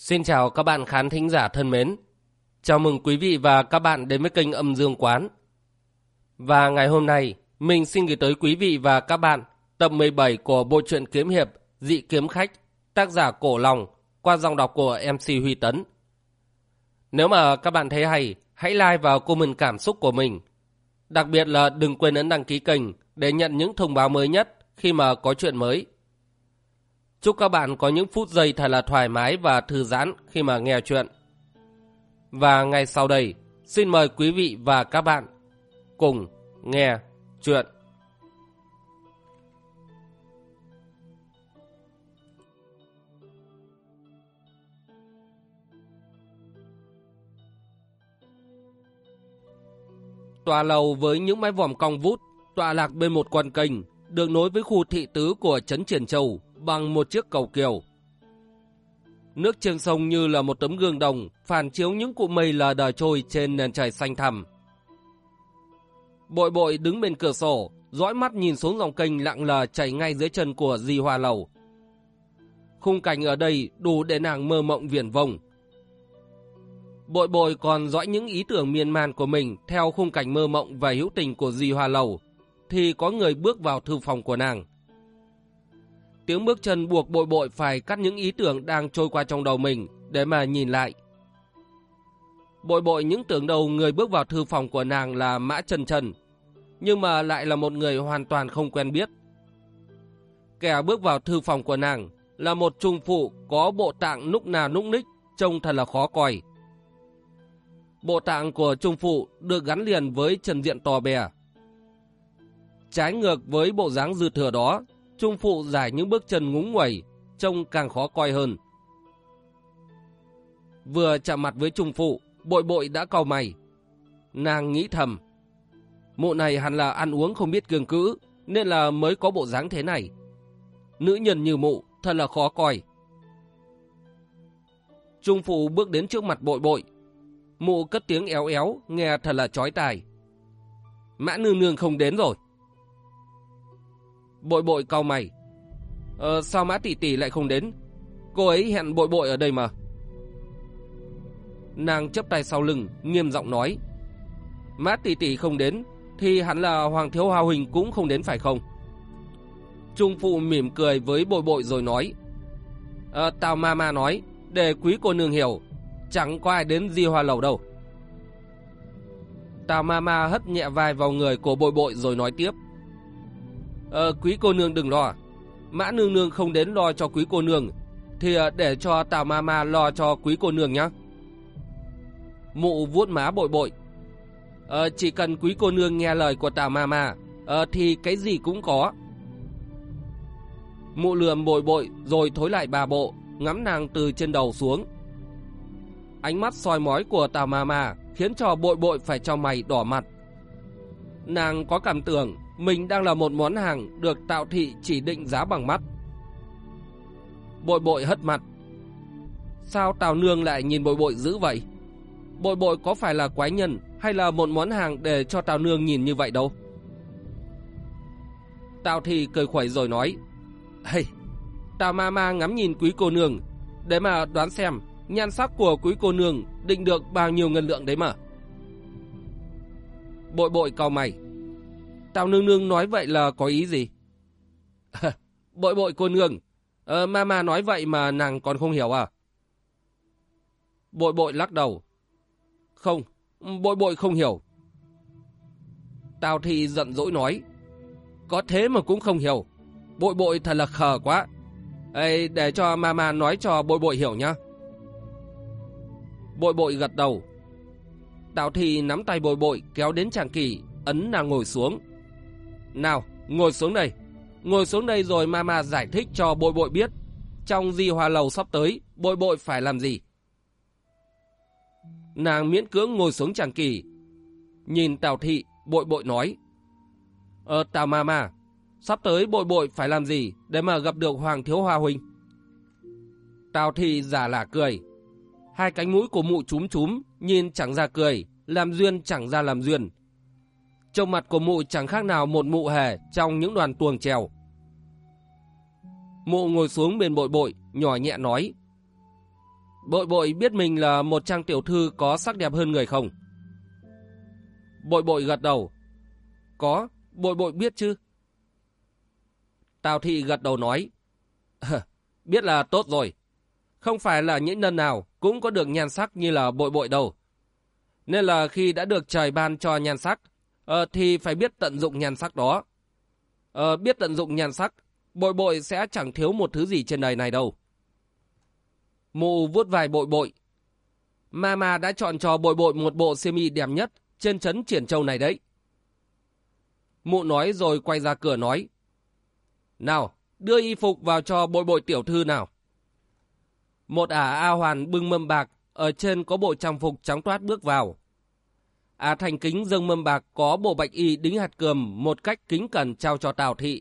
Xin chào các bạn khán thính giả thân mến. Chào mừng quý vị và các bạn đến với kênh Âm Dương Quán. Và ngày hôm nay, mình xin gửi tới quý vị và các bạn tập 17 của bộ truyện kiếm hiệp Dị Kiếm Khách, tác giả Cổ Long, qua giọng đọc của MC Huy Tấn. Nếu mà các bạn thấy hay, hãy like và comment cảm xúc của mình. Đặc biệt là đừng quên ấn đăng ký kênh để nhận những thông báo mới nhất khi mà có chuyện mới. Chúc các bạn có những phút giây thật là thoải mái và thư giãn khi mà nghe chuyện. Và ngay sau đây, xin mời quý vị và các bạn cùng nghe chuyện. Tòa lầu với những mái vòm cong vút, tọa lạc bên một con kênh, được nối với khu thị tứ của trấn Triển Châu bằng một chiếc cầu kiều. Nước trên sông như là một tấm gương đồng, phản chiếu những cụm mây lờ đờ trôi trên nền trời xanh thẳm. Bội Bội đứng bên cửa sổ, dõi mắt nhìn xuống dòng kênh lặng lờ chảy ngay dưới chân của Di Hoa Lầu. Khung cảnh ở đây đủ để nàng mơ mộng viển vông. Bội Bội còn dõi những ý tưởng miên man của mình theo khung cảnh mơ mộng và hữu tình của Di Hoa Lầu, thì có người bước vào thư phòng của nàng. Tiếng bước chân buộc Bội Bội phải cắt những ý tưởng đang trôi qua trong đầu mình để mà nhìn lại. Bội Bội những tưởng đầu người bước vào thư phòng của nàng là Mã Chân Chân, nhưng mà lại là một người hoàn toàn không quen biết. Kẻ bước vào thư phòng của nàng là một trung phụ có bộ tạng núc nà núc ních, trông thật là khó coi. Bộ tạng của trung phụ được gắn liền với trần diện to bè. Trái ngược với bộ dáng dư thừa đó, trung phụ giải những bước chân ngúng nguẩy, trông càng khó coi hơn. Vừa chạm mặt với trung phụ, Bội Bội đã cau mày. Nàng nghĩ thầm, mụ này hẳn là ăn uống không biết kiêng cữ, nên là mới có bộ dáng thế này. Nữ nhân như mụ thật là khó coi. Trung phụ bước đến trước mặt Bội Bội. Mụ cất tiếng éo éo, nghe thật là chói tai. Mã nương nương không đến rồi. Bội Bội cau mày. Sao Mã tỷ tỷ lại không đến? Cô ấy hẹn Bội Bội ở đây mà. Nàng chắp tay sau lưng, nghiêm giọng nói. Mã tỷ tỷ không đến, thì hẳn là Hoàng thiếu Hoa huynh cũng không đến phải không? Trung phụ mỉm cười với Bội Bội rồi nói. Tào ma nói, để quý cô nương hiểu, chẳng có ai đến Di Hoa Lầu đâu. Tào ma hất nhẹ vai vào người của Bội Bội rồi nói tiếp. Quý cô nương đừng lo, Mã nương nương không đến lo cho quý cô nương, thì để cho Tào ma lo cho quý cô nương nhé. Mụ vuốt má Bội Bội. Chỉ cần quý cô nương nghe lời của Tào ma, thì cái gì cũng có. Mụ lườm Bội Bội rồi thối lại ba bộ, ngắm nàng từ trên đầu xuống. Ánh mắt soi mói của Tào ma khiến cho Bội Bội phải cho mày đỏ mặt. Nàng có cảm tưởng mình đang là một món hàng được Tào thị chỉ định giá bằng mắt. Bội Bội hất mặt. Sao Tào nương lại nhìn Bội Bội dữ vậy? Bội Bội có phải là quái nhân hay là một món hàng để cho Tào nương nhìn như vậy đâu? Tào thị cười khuẩy rồi nói. Hey, Tào ma ngắm nhìn quý cô nương để mà đoán xem nhan sắc của quý cô nương định được bao nhiêu ngân lượng đấy mà. Bội Bội cau mày. Tào nương nương nói vậy là có ý gì? Bội Bội cô nương, mama nói vậy mà nàng còn không hiểu à? Bội Bội lắc đầu. Không, Bội Bội không hiểu. Tào thị giận dỗi nói. Có thế mà cũng không hiểu. Bội Bội thật là khờ quá. Ê, để cho mama nói cho Bội Bội hiểu nhá. Bội Bội gật đầu. Tào thị nắm tay Bội Bội kéo đến tràng kỷ, ấn nàng ngồi xuống. Nào, ngồi xuống đây. Ngồi xuống đây rồi mama giải thích cho Bội Bội biết trong Di Hoa Lầu sắp tới Bội Bội phải làm gì. Nàng miễn cưỡng ngồi xuống tràng kỷ. Nhìn Tào thị, Bội Bội nói. Tào mama, sắp tới Bội Bội phải làm gì để mà gặp được Hoàng thiếu Hoa huynh? Tào thị giả lả cười. Hai cánh mũi của mụ chúm chúm, nhìn chẳng ra cười, làm duyên chẳng ra làm duyên. Trông mặt của mụ chẳng khác nào một mụ hề trong những đoàn tuồng trèo. Mụ ngồi xuống bên Bội Bội, nhỏ nhẹ nói. Bội bội biết mình là một trang tiểu thư có sắc đẹp hơn người không? Bội bội gật đầu. Có, bội bội biết chứ. Tào thị gật đầu nói. Biết là tốt rồi. Không phải là những nhân nào cũng có được nhan sắc như là bội bội đâu. Nên là khi đã được trời ban cho nhan sắc, thì phải biết tận dụng nhan sắc đó. Biết tận dụng nhan sắc, bội bội sẽ chẳng thiếu một thứ gì trên đời này đâu. Mụ vuốt vai bội bội. Mama đã chọn cho bội bội một bộ xiêm y đẹp nhất trên trấn Triển Châu này đấy. Mụ nói rồi quay ra cửa nói. Nào, đưa y phục vào cho bội bội tiểu thư nào. Một A Hoàn bưng mâm bạc, ở trên có bộ trang phục trắng toát bước vào. Thành Kính dâng mâm bạc có bộ bạch y đính hạt cườm một cách kính cẩn trao cho Tào thị.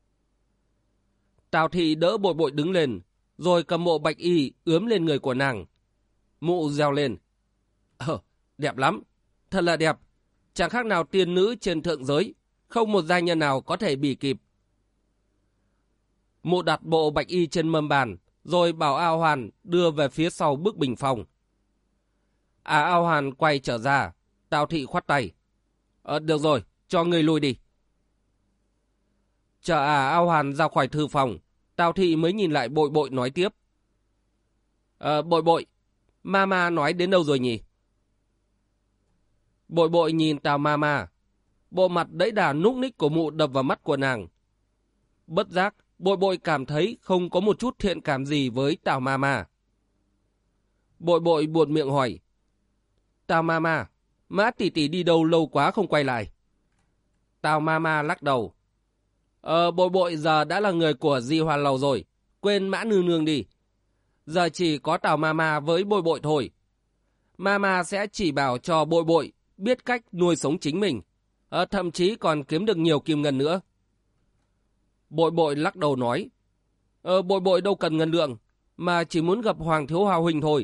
Tào thị đỡ bội bội đứng lên, rồi cầm bộ bạch y ướm lên người của nàng. Mụ reo lên. Đẹp lắm, thật là đẹp, chẳng khác nào tiên nữ trên thượng giới, không một giai nhân nào có thể bì kịp. Mụ đặt bộ bạch y trên mâm bàn, rồi bảo A Hoàn đưa về phía sau bức bình phong. A Hoàn quay trở ra, Tào thị khoát tay. Được rồi, cho người lui đi. Chờ A Hoàn ra khỏi thư phòng, Tào thị mới nhìn lại bội bội nói tiếp. Bội bội, Mama nói đến đâu rồi nhỉ? Bội bội nhìn Tào Mama, bộ mặt đẫy đà núc ních của mụ đập vào mắt của nàng. Bất giác, bội bội cảm thấy không có một chút thiện cảm gì với Tào Mama. Bội bội buột miệng hỏi. Tào Mama, Mã tỷ tỷ đi đâu lâu quá không quay lại? Tào Mama lắc đầu. Bội bội giờ đã là người của Di Hoa Lầu rồi, quên Mã nương nương đi. Giờ chỉ có Tào Mama với bội bội thôi. Mama sẽ chỉ bảo cho bội bội biết cách nuôi sống chính mình, thậm chí còn kiếm được nhiều kim ngân nữa. Bội bội lắc đầu nói. Bội bội đâu cần ngân lượng, mà chỉ muốn gặp Hoàng thiếu Hoa huynh thôi.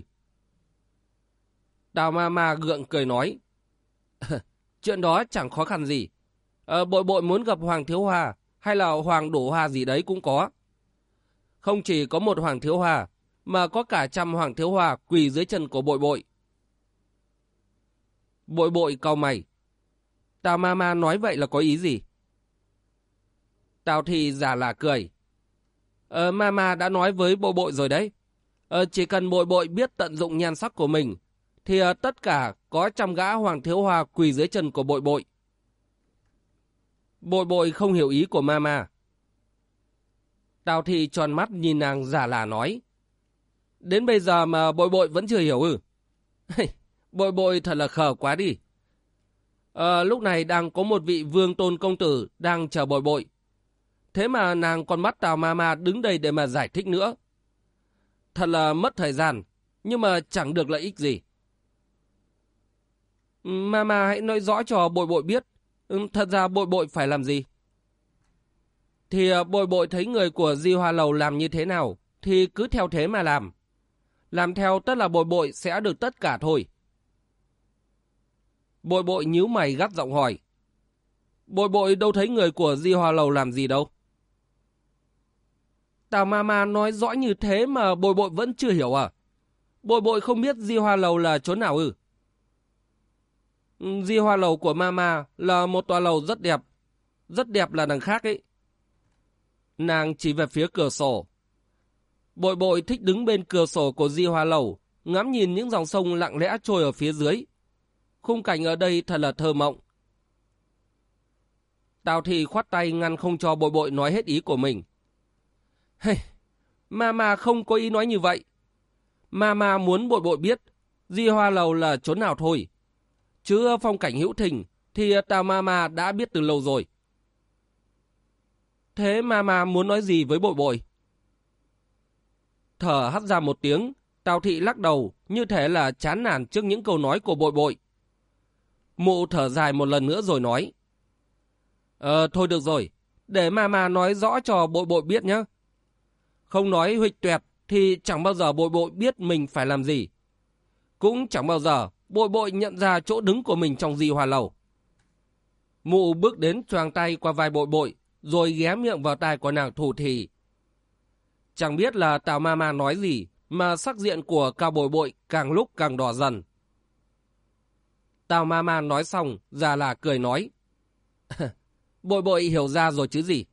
Tào Mama gượng cười nói. Chuyện đó chẳng khó khăn gì. Bội bội muốn gặp Hoàng thiếu Hoa hay là Hoàng đổ hoa gì đấy cũng có. Không chỉ có một Hoàng thiếu Hoa, mà có cả trăm Hoàng thiếu Hoa quỳ dưới chân của bội bội. Bội bội cau mày. Tào Mama nói vậy là có ý gì? Tào thị giả là cười. Mama đã nói với bội bội rồi đấy. Chỉ cần bội bội biết tận dụng nhan sắc của mình, thì tất cả có trăm gã Hoàng thiếu Hoa quỳ dưới chân của bội bội. Bội bội không hiểu ý của Mama. Tào thị tròn mắt nhìn nàng giả là nói. Đến bây giờ mà bội bội vẫn chưa hiểu ư? Bội bội thật là khờ quá đi. Lúc này đang có một vị vương tôn công tử đang chờ bội bội. Thế mà nàng còn bắt Tào Mama đứng đây để mà giải thích nữa. Thật là mất thời gian, nhưng mà chẳng được lợi ích gì. Mama hãy nói rõ cho bội bội biết, thật ra bội bội phải làm gì. Thì bội bội thấy người của Di Hoa Lầu làm như thế nào, thì cứ theo thế mà làm. Làm theo tất là bội bội sẽ được tất cả thôi. Bội bội nhíu mày gắt giọng hỏi. Bội bội đâu thấy người của Di Hoa Lầu làm gì đâu. Tào Mama nói rõ như thế mà bội bội vẫn chưa hiểu à? Bội bội không biết Di Hoa Lầu là chỗ nào ư? Di Hoa Lầu của Mama là một tòa lầu rất đẹp là đằng khác ấy. Nàng chỉ về phía cửa sổ. Bội bội thích đứng bên cửa sổ của Di Hoa Lầu, ngắm nhìn những dòng sông lặng lẽ trôi ở phía dưới. Khung cảnh ở đây thật là thơ mộng. Tào thị khoát tay ngăn không cho bội bội nói hết ý của mình. Mama không có ý nói như vậy. Mama muốn bội bội biết Di Hoa Lầu là chỗ nào thôi. Chứ phong cảnh hữu tình thì Tào Mama đã biết từ lâu rồi. Thế Mama muốn nói gì với bội bội? Thở hắt ra một tiếng, Tào thị lắc đầu như thể là chán nản trước những câu nói của bội bội. Mụ thở dài một lần nữa rồi nói. Thôi được rồi, để Mama nói rõ cho bội bội biết nhé. Không nói huỵch toẹt thì chẳng bao giờ bội bội biết mình phải làm gì. Cũng chẳng bao giờ bội bội nhận ra chỗ đứng của mình trong Di Hoa Lầu. Mụ bước đến choàng tay qua vai bội bội, rồi ghé miệng vào tai của nàng thủ thì. Chẳng biết là Tào Mama nói gì mà sắc diện của Cao Bội Bội càng lúc càng đỏ dần. Tào ma ma nói xong, già là cười nói. Bội Bội hiểu ra rồi chứ gì.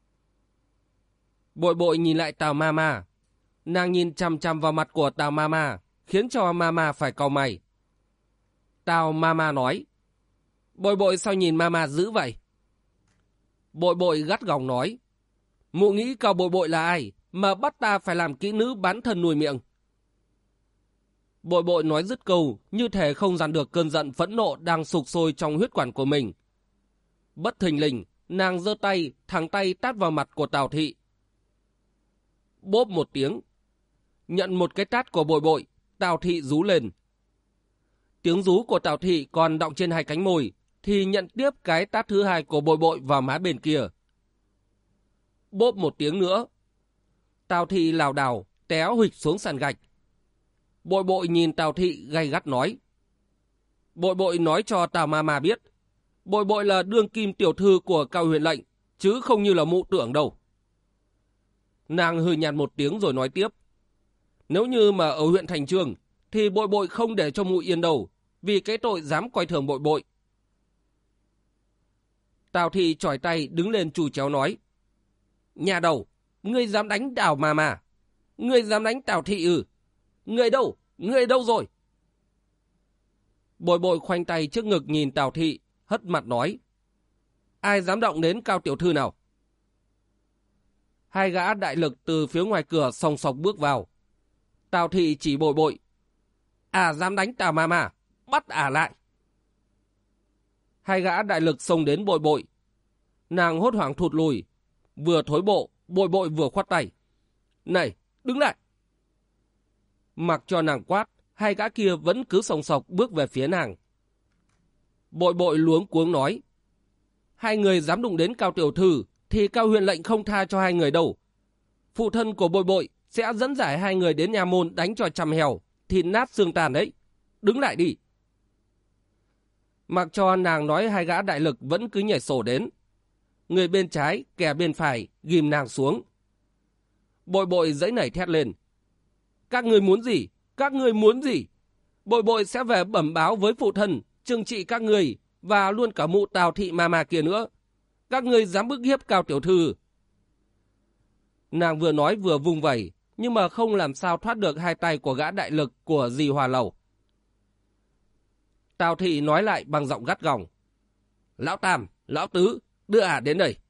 Bội Bội nhìn lại Tào ma ma. Nàng nhìn chằm chằm vào mặt của Tào ma ma, khiến cho ma ma phải cau mày. Tào ma ma nói. Bội Bội sao nhìn ma ma dữ vậy? Bội Bội gắt gỏng nói. Mụ nghĩ Cao Bội Bội là ai mà bắt ta phải làm kỹ nữ bán thân nuôi miệng? Bội Bội nói dứt câu, như thể không dằn được cơn giận phẫn nộ đang sục sôi trong huyết quản của mình. Bất thình lình, nàng giơ tay, thẳng tay tát vào mặt của Tào Thị. Bốp một tiếng. Nhận một cái tát của Bội Bội, Tào Thị rú lên. Tiếng rú của Tào Thị còn đọng trên hai cánh môi, thì nhận tiếp cái tát thứ hai của Bội Bội vào má bên kia. Bốp một tiếng nữa. Tào Thị lảo đảo, té huỵch xuống sàn gạch. Bội Bội nhìn Tào Thị gay gắt nói. Bội Bội nói cho Tào ma ma biết, Bội Bội là đương kim tiểu thư của Cao Huyền lệnh, chứ không như là mụ tưởng đâu. Nàng hừ nhạt một tiếng rồi nói tiếp. Nếu như mà ở huyện Thành Chương, thì Bội Bội không để cho mụ yên đâu, vì cái tội dám coi thường Bội Bội. Tào Thị chỏi tay đứng lên chù chéo nói. Nhà đầu, ngươi dám đánh Tào ma ma? Ngươi dám đánh Tào Thị ư? Ngươi đâu? Ngươi đâu rồi? Bội Bội khoanh tay trước ngực nhìn Tào Thị, hất mặt nói. Ai dám động đến Cao tiểu thư nào? Hai gã đại lực từ phía ngoài cửa sòng sọc bước vào. Tào Thị chỉ Bội Bội. Dám đánh Tào ma ma, bắt lại. Hai gã đại lực xông đến Bội Bội. Nàng hốt hoảng thụt lùi. Vừa thối bộ, Bội Bội vừa khoát tay. Này, đứng lại. Mặc cho nàng quát, hai gã kia vẫn cứ sòng sọc bước về phía nàng. Bội Bội luống cuống nói. Hai người dám đụng đến Cao tiểu thư, thì Cao Huyền lệnh không tha cho hai người đâu. Phụ thân của Bội Bội sẽ dẫn giải hai người đến nhà môn đánh cho chằm hèo, thịt nát xương tàn đấy. Đứng lại đi. Mặc cho nàng nói, hai gã đại lực vẫn cứ nhảy sổ đến. Người bên trái, kẻ bên phải, ghim nàng xuống. Bội Bội giãy nảy thét lên. Các ngươi muốn gì? Các ngươi muốn gì? Bội Bội sẽ về bẩm báo với phụ thân, trừng trị các ngươi và luôn cả mụ Tào Thị ma ma kia nữa. Các ngươi dám bức hiếp Cao tiểu thư. Nàng vừa nói vừa vung vẩy, nhưng mà không làm sao thoát được hai tay của gã đại lực của dì Hòa Lầu. Tào Thị nói lại bằng giọng gắt gỏng. Lão Tam, Lão Tứ, đưa đến đây.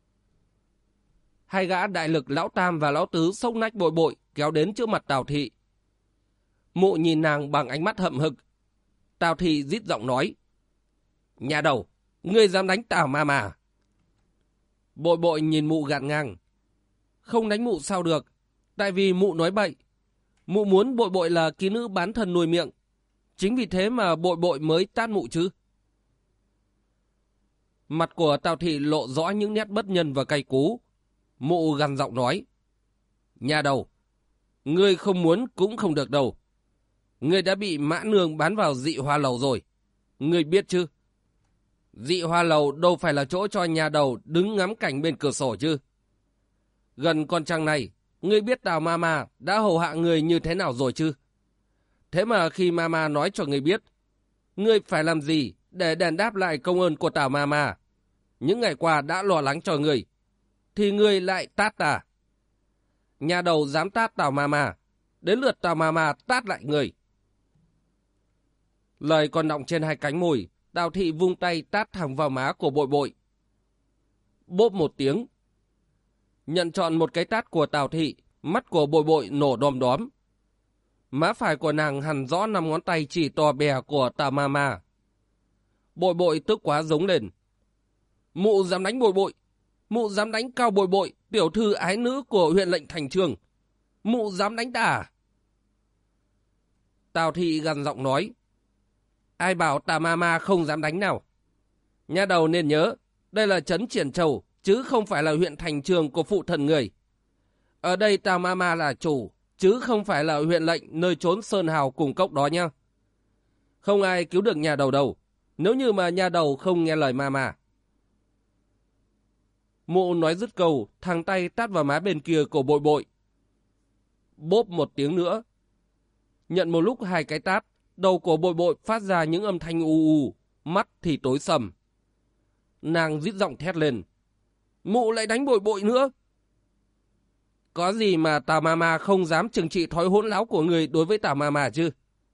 Hai gã đại lực Lão Tam và Lão Tứ xốc nách Bội Bội kéo đến trước mặt Tào Thị. Mụ nhìn nàng bằng ánh mắt hậm hực. Tào Thị rít giọng nói. Nhà đầu, ngươi dám đánh Tào ma ma? Bội Bội nhìn mụ gạt ngang. Không đánh mụ sao được, tại vì mụ nói bậy. Mụ muốn Bội Bội là kỹ nữ bán thân nuôi miệng. Chính vì thế mà Bội Bội mới tát mụ chứ. Mặt của Tào Thị lộ rõ những nét bất nhân và cay cú. Mụ gằn giọng nói. Nhà đầu, ngươi không muốn cũng không được đâu. Ngươi đã bị Mã Nương bán vào Dị Hoa Lầu rồi. Ngươi biết chứ? Dị Hoa Lầu đâu phải là chỗ cho nhà đầu đứng ngắm cảnh bên cửa sổ chứ. Gần con trăng này, ngươi biết Tào ma ma đã hầu hạ người như thế nào rồi chứ? Thế mà khi ma ma nói cho ngươi biết, ngươi phải làm gì để đền đáp lại công ơn của Tào ma ma, những ngày qua đã lo lắng cho ngươi, thì ngươi lại tát ta. Nhà đầu dám tát Tào ma ma, đến lượt Tào ma ma tát lại ngươi. Lời còn đọng trên hai cánh môi, Tào Thị vung tay tát thẳng vào má của Bội Bội. Bốp một tiếng. Nhận trọn một cái tát của Tào Thị, mắt của Bội Bội nổ đom đóm. Má phải của nàng hằn rõ 5 ngón tay chỉ to bè của Tào ma ma. Bội Bội tức quá giống lên. Mụ dám đánh Bội Bội. Mụ dám đánh Cao Bội Bội, tiểu thư ái nữ của huyện lệnh Thành Chương. Mụ dám đánh ta à? Tào Thị gằn giọng nói. Ai bảo Tào ma ma không dám đánh nào? Nhà đầu nên nhớ, đây là trấn Triển Châu, chứ không phải là huyện Thành Chương của phụ thần người. Ở đây Tào ma ma là chủ, chứ không phải là huyện lệnh nơi trốn sơn hào cùng cốc đó nha. Không ai cứu được nhà đầu đâu, nếu như mà nhà đầu không nghe lời ma ma. Mụ nói dứt câu, thằng tay tát vào má bên kia của Bội Bội. bốp một tiếng nữa. Nhận một lúc 2 cái tát, đầu của Bội Bội phát ra những âm thanh u u, mắt thì tối sầm. Nàng rít giọng thét lên. Mụ lại đánh Bội Bội nữa. Có gì mà Tào Mama không dám trừng trị thói hỗn láo của người đối với Tào Mama chứ?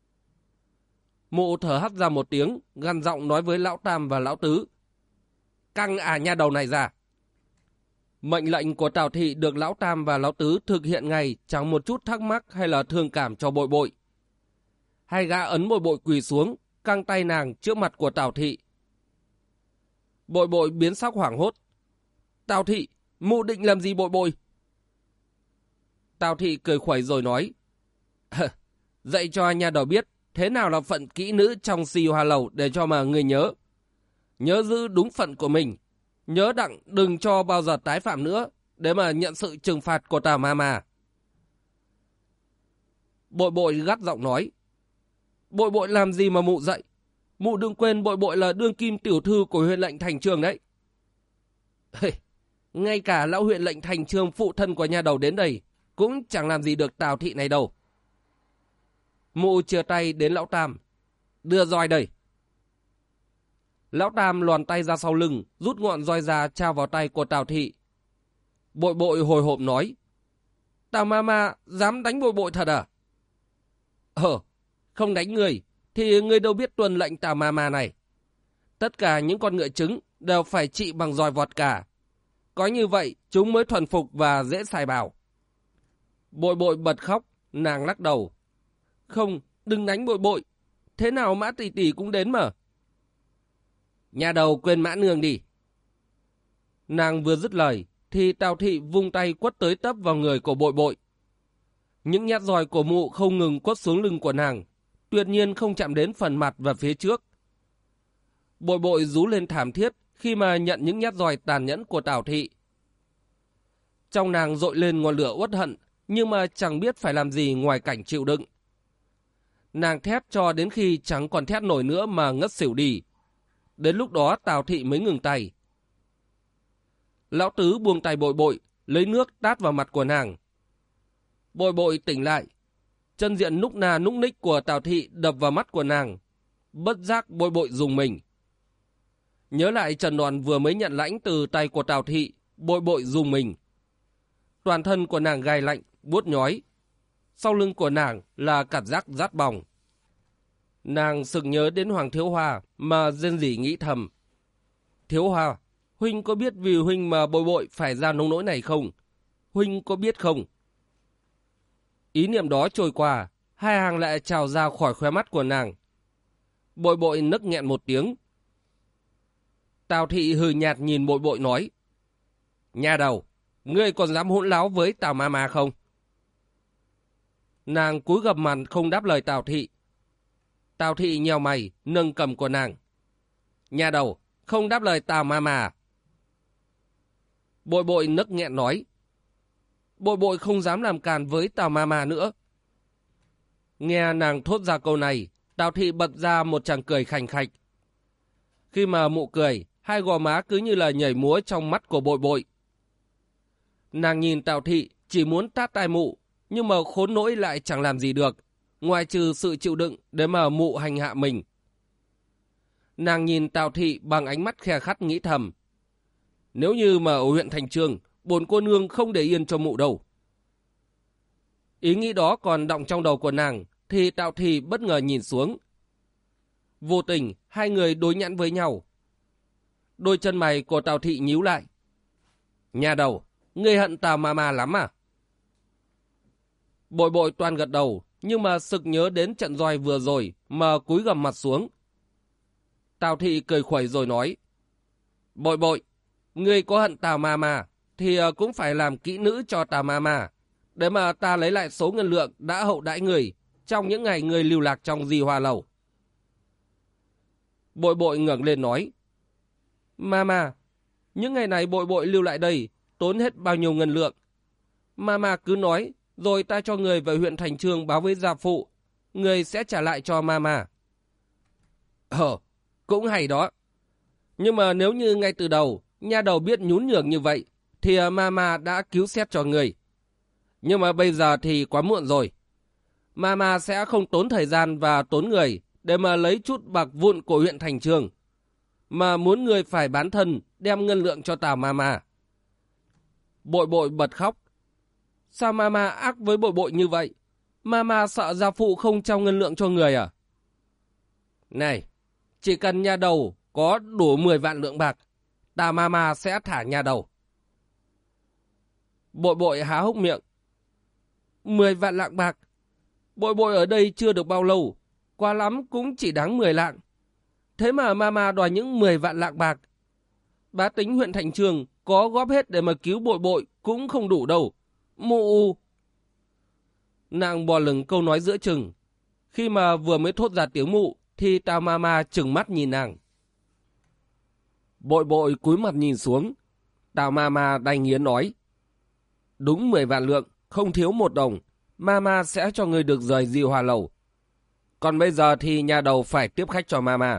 Mụ thở hắt ra một tiếng, gằn giọng nói với Lão Tam và Lão Tứ. Căng nha đầu này ra. Mệnh lệnh của Tào Thị được Lão Tam và Lão Tứ thực hiện ngay, chẳng một chút thắc mắc hay là thương cảm cho Bội Bội. Hai gã ấn Bội Bội quỳ xuống, căng tay nàng trước mặt của Tào Thị. Bội Bội biến sắc hoảng hốt. Tào Thị, mụ định làm gì Bội Bội? Tào Thị cười khuẩy rồi nói. Dạy cho nhà đầu biết thế nào là phận kỹ nữ trong Si Hoa Lầu để cho mà người nhớ. Nhớ giữ đúng phận của mình. Nhớ đặng đừng cho bao giờ tái phạm nữa để mà nhận sự trừng phạt của Tào Mama. Bội Bội gắt giọng nói. Bội Bội làm gì mà mụ dạy? Mụ đừng quên Bội Bội là đương kim tiểu thư của huyện lệnh Thành Trường đấy. Ngay cả lão huyện lệnh Thành Trường phụ thân của nhà đầu đến đây cũng chẳng làm gì được Tào Thị này đâu. Mụ chìa tay đến Lão Tam. Đưa roi đây. Lão Tam loàn tay ra sau lưng, rút ngọn roi ra trao vào tay của Tào Thị. Bội Bội hồi hộp nói. Tào Mama dám đánh Bội Bội thật à? Không đánh người, thì người đâu biết tuân lệnh Tào Mama này. Tất cả những con ngựa trứng đều phải trị bằng roi vọt cả. Có như vậy chúng mới thuần phục và dễ sai bảo. Bội Bội bật khóc, nàng lắc đầu. Không, đừng đánh Bội Bội. Thế nào Mã tỷ tỷ cũng đến mà. Nhà đầu quên Mã nương đi. Nàng vừa dứt lời, thì Tào Thị vung tay quất tới tấp vào người của Bội Bội. Những nhát roi của mụ không ngừng quất xuống lưng của nàng, tuyệt nhiên không chạm đến phần mặt và phía trước. Bội Bội rú lên thảm thiết khi mà nhận những nhát roi tàn nhẫn của Tào Thị. Trong nàng dội lên ngọn lửa uất hận, nhưng mà chẳng biết phải làm gì ngoài cảnh chịu đựng. Nàng thét cho đến khi chẳng còn thét nổi nữa mà ngất xỉu đi. Đến lúc đó Tào Thị mới ngừng tay. Lão Tứ buông tay Bội Bội, lấy nước tát vào mặt của nàng. Bội Bội tỉnh lại. Chân diện núc na núc ních của Tào Thị đập vào mắt của nàng. Bất giác Bội Bội rùng mình. Nhớ lại trận đòn vừa mới nhận lãnh từ tay của Tào Thị, Bội Bội rùng mình. Toàn thân của nàng gai lạnh, buốt nhói. Sau lưng của nàng là cảm giác rát bỏng. Nàng sực nhớ đến Hoàng Thiếu Hoa mà rên rỉ nghĩ thầm. Thiếu Hoa, huynh có biết vì huynh mà Bội Bội phải ra nông nỗi này không? Huynh có biết không? Ý niệm đó trôi qua, hai hàng lại trào ra khỏi khóe mắt của nàng. Bội Bội nấc nghẹn một tiếng. Tào Thị hừ nhạt nhìn Bội Bội nói. Nhà đầu, ngươi còn dám hỗn láo với Tào Mama không? Nàng cúi gập mặt không đáp lời Tào Thị. Tào Thị nhèo mày, nâng cầm của nàng. Nhà đầu, không đáp lời Tào Mama. Bội Bội nấc nghẹn nói. Bội Bội không dám làm càn với Tào Mama nữa. Nghe nàng thốt ra câu này, Tào Thị bật ra một tràng cười khành khạch. Khi mà mụ cười, hai gò má cứ như là nhảy múa trong mắt của Bội Bội. Nàng nhìn Tào Thị chỉ muốn tát tai mụ, nhưng mà khốn nỗi lại chẳng làm gì được, ngoài trừ sự chịu đựng để mà mụ hành hạ mình. Nàng nhìn Tào Thị bằng ánh mắt khe khắt nghĩ thầm. Nếu như mà ở huyện Thành Trường, bổn cô nương không để yên cho mụ đâu. Ý nghĩ đó còn đọng trong đầu của nàng, thì Tào Thị bất ngờ nhìn xuống. Vô tình, hai người đối nhãn với nhau. Đôi chân mày của Tào Thị nhíu lại. Nhà đầu, ngươi hận Tào Mama lắm à? Bội Bội toàn gật đầu, nhưng mà sực nhớ đến trận roi vừa rồi mà cúi gằm mặt xuống. Tào Thị cười khuẩy rồi nói. Bội Bội, ngươi có hận Tào Mama thì cũng phải làm kỹ nữ cho Tào Mama, để mà ta lấy lại số ngân lượng đã hậu đãi người trong những ngày người lưu lạc trong Di Hoa Lầu. Bội Bội ngẩng lên nói. Mama, những ngày này Bội Bội lưu lại đây tốn hết bao nhiêu ngân lượng? Mama cứ nói, rồi ta cho người về huyện Thành Trường báo với gia phụ, người sẽ trả lại cho Mama. Cũng hay đó. Nhưng mà nếu như ngay từ đầu, nha đầu biết nhún nhường như vậy, thì Mama đã cứu xét cho người. Nhưng mà bây giờ thì quá muộn rồi. Mama sẽ không tốn thời gian và tốn người để mà lấy chút bạc vụn của huyện Thành Trường, mà muốn người phải bán thân đem ngân lượng cho Tào Mama. Bội bội bật khóc. Sao Mama ác với bội bội như vậy? Mama sợ gia phụ không trao ngân lượng cho người à? Này, chỉ cần nhà đầu có đủ 10 vạn lượng bạc, Tào Mama sẽ thả nhà đầu. Bội bội há hốc miệng. 10 vạn lạng bạc? Bội bội ở đây chưa được bao lâu, quá lắm cũng chỉ đáng 10 lạng. Thế mà Mama đòi những 10 vạn lạng bạc. Bá tính huyện Thành Trường có góp hết để mà cứu bội bội cũng không đủ đâu. Mụ... Nàng bò lửng câu nói giữa chừng. Khi mà vừa mới thốt ra tiếng mụ thì Tào Mama trừng mắt nhìn nàng. Bội bội cúi mặt nhìn xuống. Tào Mama đanh nghiến nói. Đúng 10 vạn lượng, không thiếu 1 đồng. Mama sẽ cho người được rời Di Hoa Lầu. Còn bây giờ thì nhà đầu phải tiếp khách cho Mama.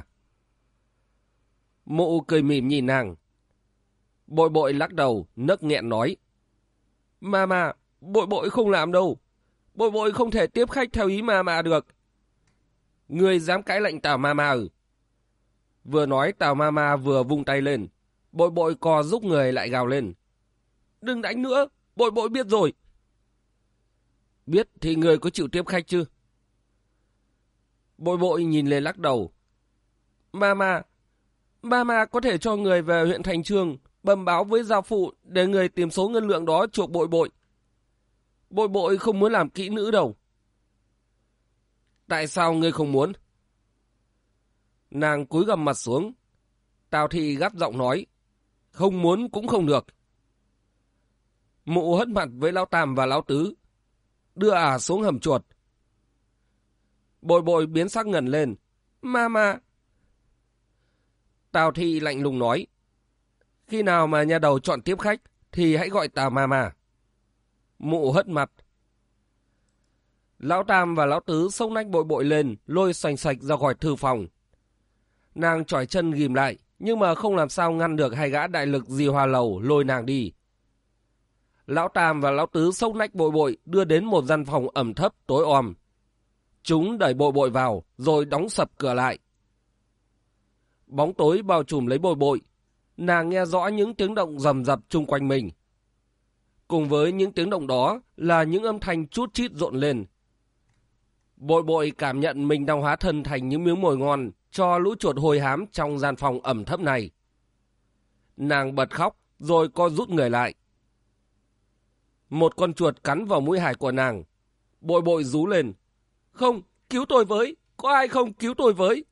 Mụ cười mỉm nhìn nàng. Bội bội lắc đầu, nấc nghẹn nói. Mama, bội bội không làm đâu. Bội bội không thể tiếp khách theo ý Mama được. Ngươi dám cãi lệnh Tào Mama ư? Vừa nói Tào Mama vừa vung tay lên. Bội bội co giúp người lại gào lên. Đừng đánh nữa, bội bội biết rồi. Biết thì người có chịu tiếp khách chứ? Bội bội nhìn lên lắc đầu. Mama có thể cho người về huyện Thành Trường bẩm báo với gia phụ để người tìm số ngân lượng đó chuộc bội bội. Bội bội không muốn làm kỹ nữ đâu. Tại sao ngươi không muốn? Nàng cúi gằm mặt xuống. Tào Thị gắt giọng nói. Không muốn cũng không được. Mụ hất mặt với lão Tam và lão Tứ. Đưa ả xuống hầm chuột. Bội bội biến sắc ngẩn lên. Mama. Tào Thị lạnh lùng nói. Khi nào mà nhà đầu chọn tiếp khách thì hãy gọi Tào Mama. Mụ hất mặt. Lão Tam và lão Tứ xông nách bội bội lên, lôi xoành xoạch ra khỏi thư phòng. Nàng chỏi chân ghim lại, nhưng mà không làm sao ngăn được hai gã đại lực Di Hoa Lầu lôi nàng đi. Lão Tam và lão Tứ xông nách bội bội đưa đến một gian phòng ẩm thấp tối om. Chúng đẩy bội bội vào, rồi đóng sập cửa lại. Bóng tối bao trùm lấy bội bội. Nàng nghe rõ những tiếng động rầm rập chung quanh mình. Cùng với những tiếng động đó là những âm thanh chút chít rộn lên. Bội bội cảm nhận mình đang hóa thân thành những miếng mồi ngon cho lũ chuột hôi hám trong gian phòng ẩm thấp này. Nàng bật khóc rồi co rút người lại. Một con chuột cắn vào mũi hải của nàng. Bội bội rú lên. Không, cứu tôi với, có ai không cứu tôi với?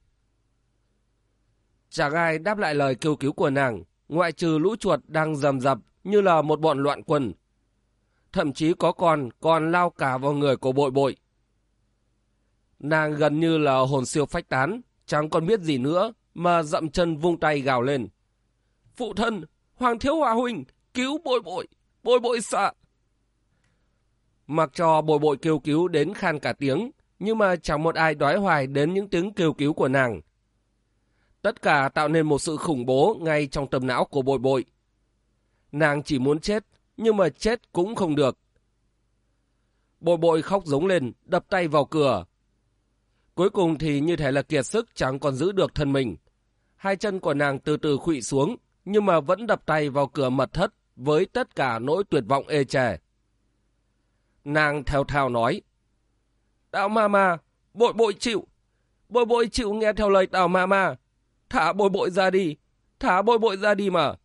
Chẳng ai đáp lại lời kêu cứu của nàng, ngoại trừ lũ chuột đang rầm rập như là một bọn loạn quân. Thậm chí có con còn lao cả vào người của bội bội. Nàng gần như là hồn siêu phách tán, chẳng còn biết gì nữa, mà dậm chân vung tay gào lên. Phụ thân, Hoàng Thiếu Hòa huynh, cứu bội bội sợ. Mặc cho bội bội kêu cứu đến khan cả tiếng, nhưng mà chẳng một ai đoái hoài đến những tiếng kêu cứu của nàng. Tất cả tạo nên một sự khủng bố ngay trong tâm não của bội bội. Nàng chỉ muốn chết, nhưng mà chết cũng không được. Bội bội khóc giống lên, đập tay vào cửa. Cuối cùng thì như thể là kiệt sức chẳng còn giữ được thân mình. Hai chân của nàng từ từ khuỵu xuống, nhưng mà vẫn đập tay vào cửa mật thất với tất cả nỗi tuyệt vọng ê chề. Nàng thều thào nói. Tào Mama, bội bội chịu. Bội bội chịu nghe theo lời Tào Mama. Thả bội bội ra đi. Thả bội bội ra đi mà.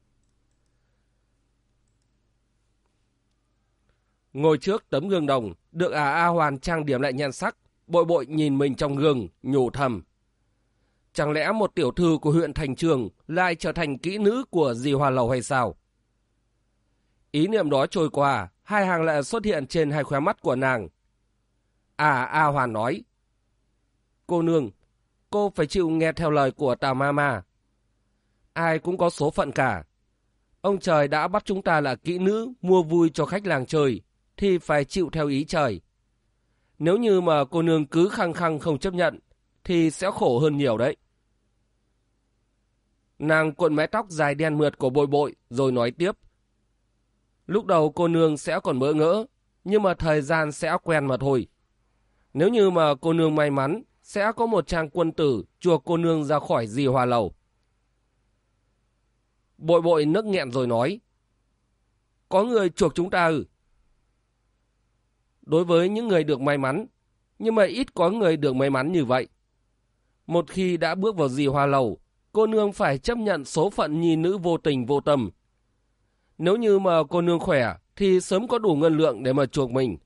Ngồi trước tấm gương đồng, được A Hoàn trang điểm lại nhan sắc, bội bội nhìn mình trong gương, nhủ thầm. Chẳng lẽ một tiểu thư của huyện Thành Trường lại trở thành kỹ nữ của Di Hoa Lầu hay sao? Ý niệm đó trôi qua, hai hàng lệ xuất hiện trên hai khóe mắt của nàng. A Hoàn nói. Cô nương, cô phải chịu nghe theo lời của Tào Mama. Ai cũng có số phận cả. Ông trời đã bắt chúng ta là kỹ nữ mua vui cho khách làng chơi, thì phải chịu theo ý trời. Nếu như mà cô nương cứ khăng khăng không chấp nhận, thì sẽ khổ hơn nhiều đấy. Nàng cuộn mái tóc dài đen mượt của bội bội, rồi nói tiếp. Lúc đầu cô nương sẽ còn bỡ ngỡ, nhưng mà thời gian sẽ quen mà thôi. Nếu như mà cô nương may mắn, sẽ có một chàng quân tử chuộc cô nương ra khỏi Di Hoa Lầu. Bội bội nức nghẹn rồi nói, có người chuộc chúng ta ư? Đối với những người được may mắn, nhưng mà ít có người được may mắn như vậy. Một khi đã bước vào Di Hoa Lầu, cô nương phải chấp nhận số phận nhi nữ vô tình vô tâm. Nếu như mà cô nương khỏe, thì sớm có đủ ngân lượng để mà chuộc mình.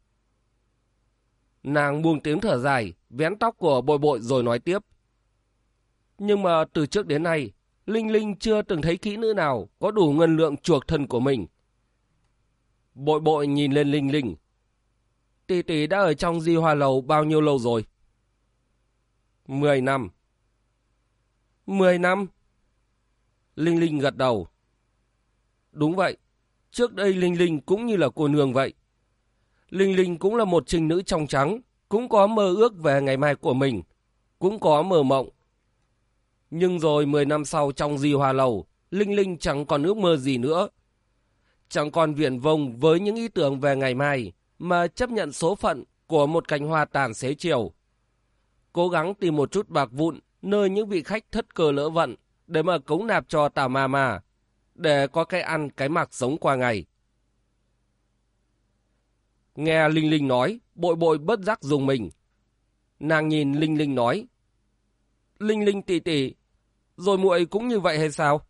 Nàng buông tiếng thở dài, vén tóc của bội bội rồi nói tiếp. Nhưng mà từ trước đến nay, Linh Linh chưa từng thấy kỹ nữ nào có đủ ngân lượng chuộc thân của mình. Bội bội nhìn lên Linh Linh. Tỷ tỷ đã ở trong Di Hoa Lầu bao nhiêu lâu rồi? 10 năm. 10 năm? Linh Linh gật đầu. Đúng vậy, trước đây Linh Linh cũng như là cô nương vậy. Linh Linh cũng là một trinh nữ trong trắng, cũng có mơ ước về ngày mai của mình, cũng có mơ mộng. Nhưng rồi 10 năm sau trong Di Hoa Lầu, Linh Linh chẳng còn ước mơ gì nữa. Chẳng còn viển vông với những ý tưởng về ngày mai, mà chấp nhận số phận của một cành hoa tàn xế chiều. Cố gắng tìm một chút bạc vụn nơi những vị khách thất cơ lỡ vận để mà cống nạp cho Tào Ma, để có cái ăn cái mặc sống qua ngày. Nghe Linh Linh nói, bội bội bất giác dùng mình. Nàng nhìn Linh Linh nói, Linh Linh tỷ tỷ, rồi muội cũng như vậy hay sao?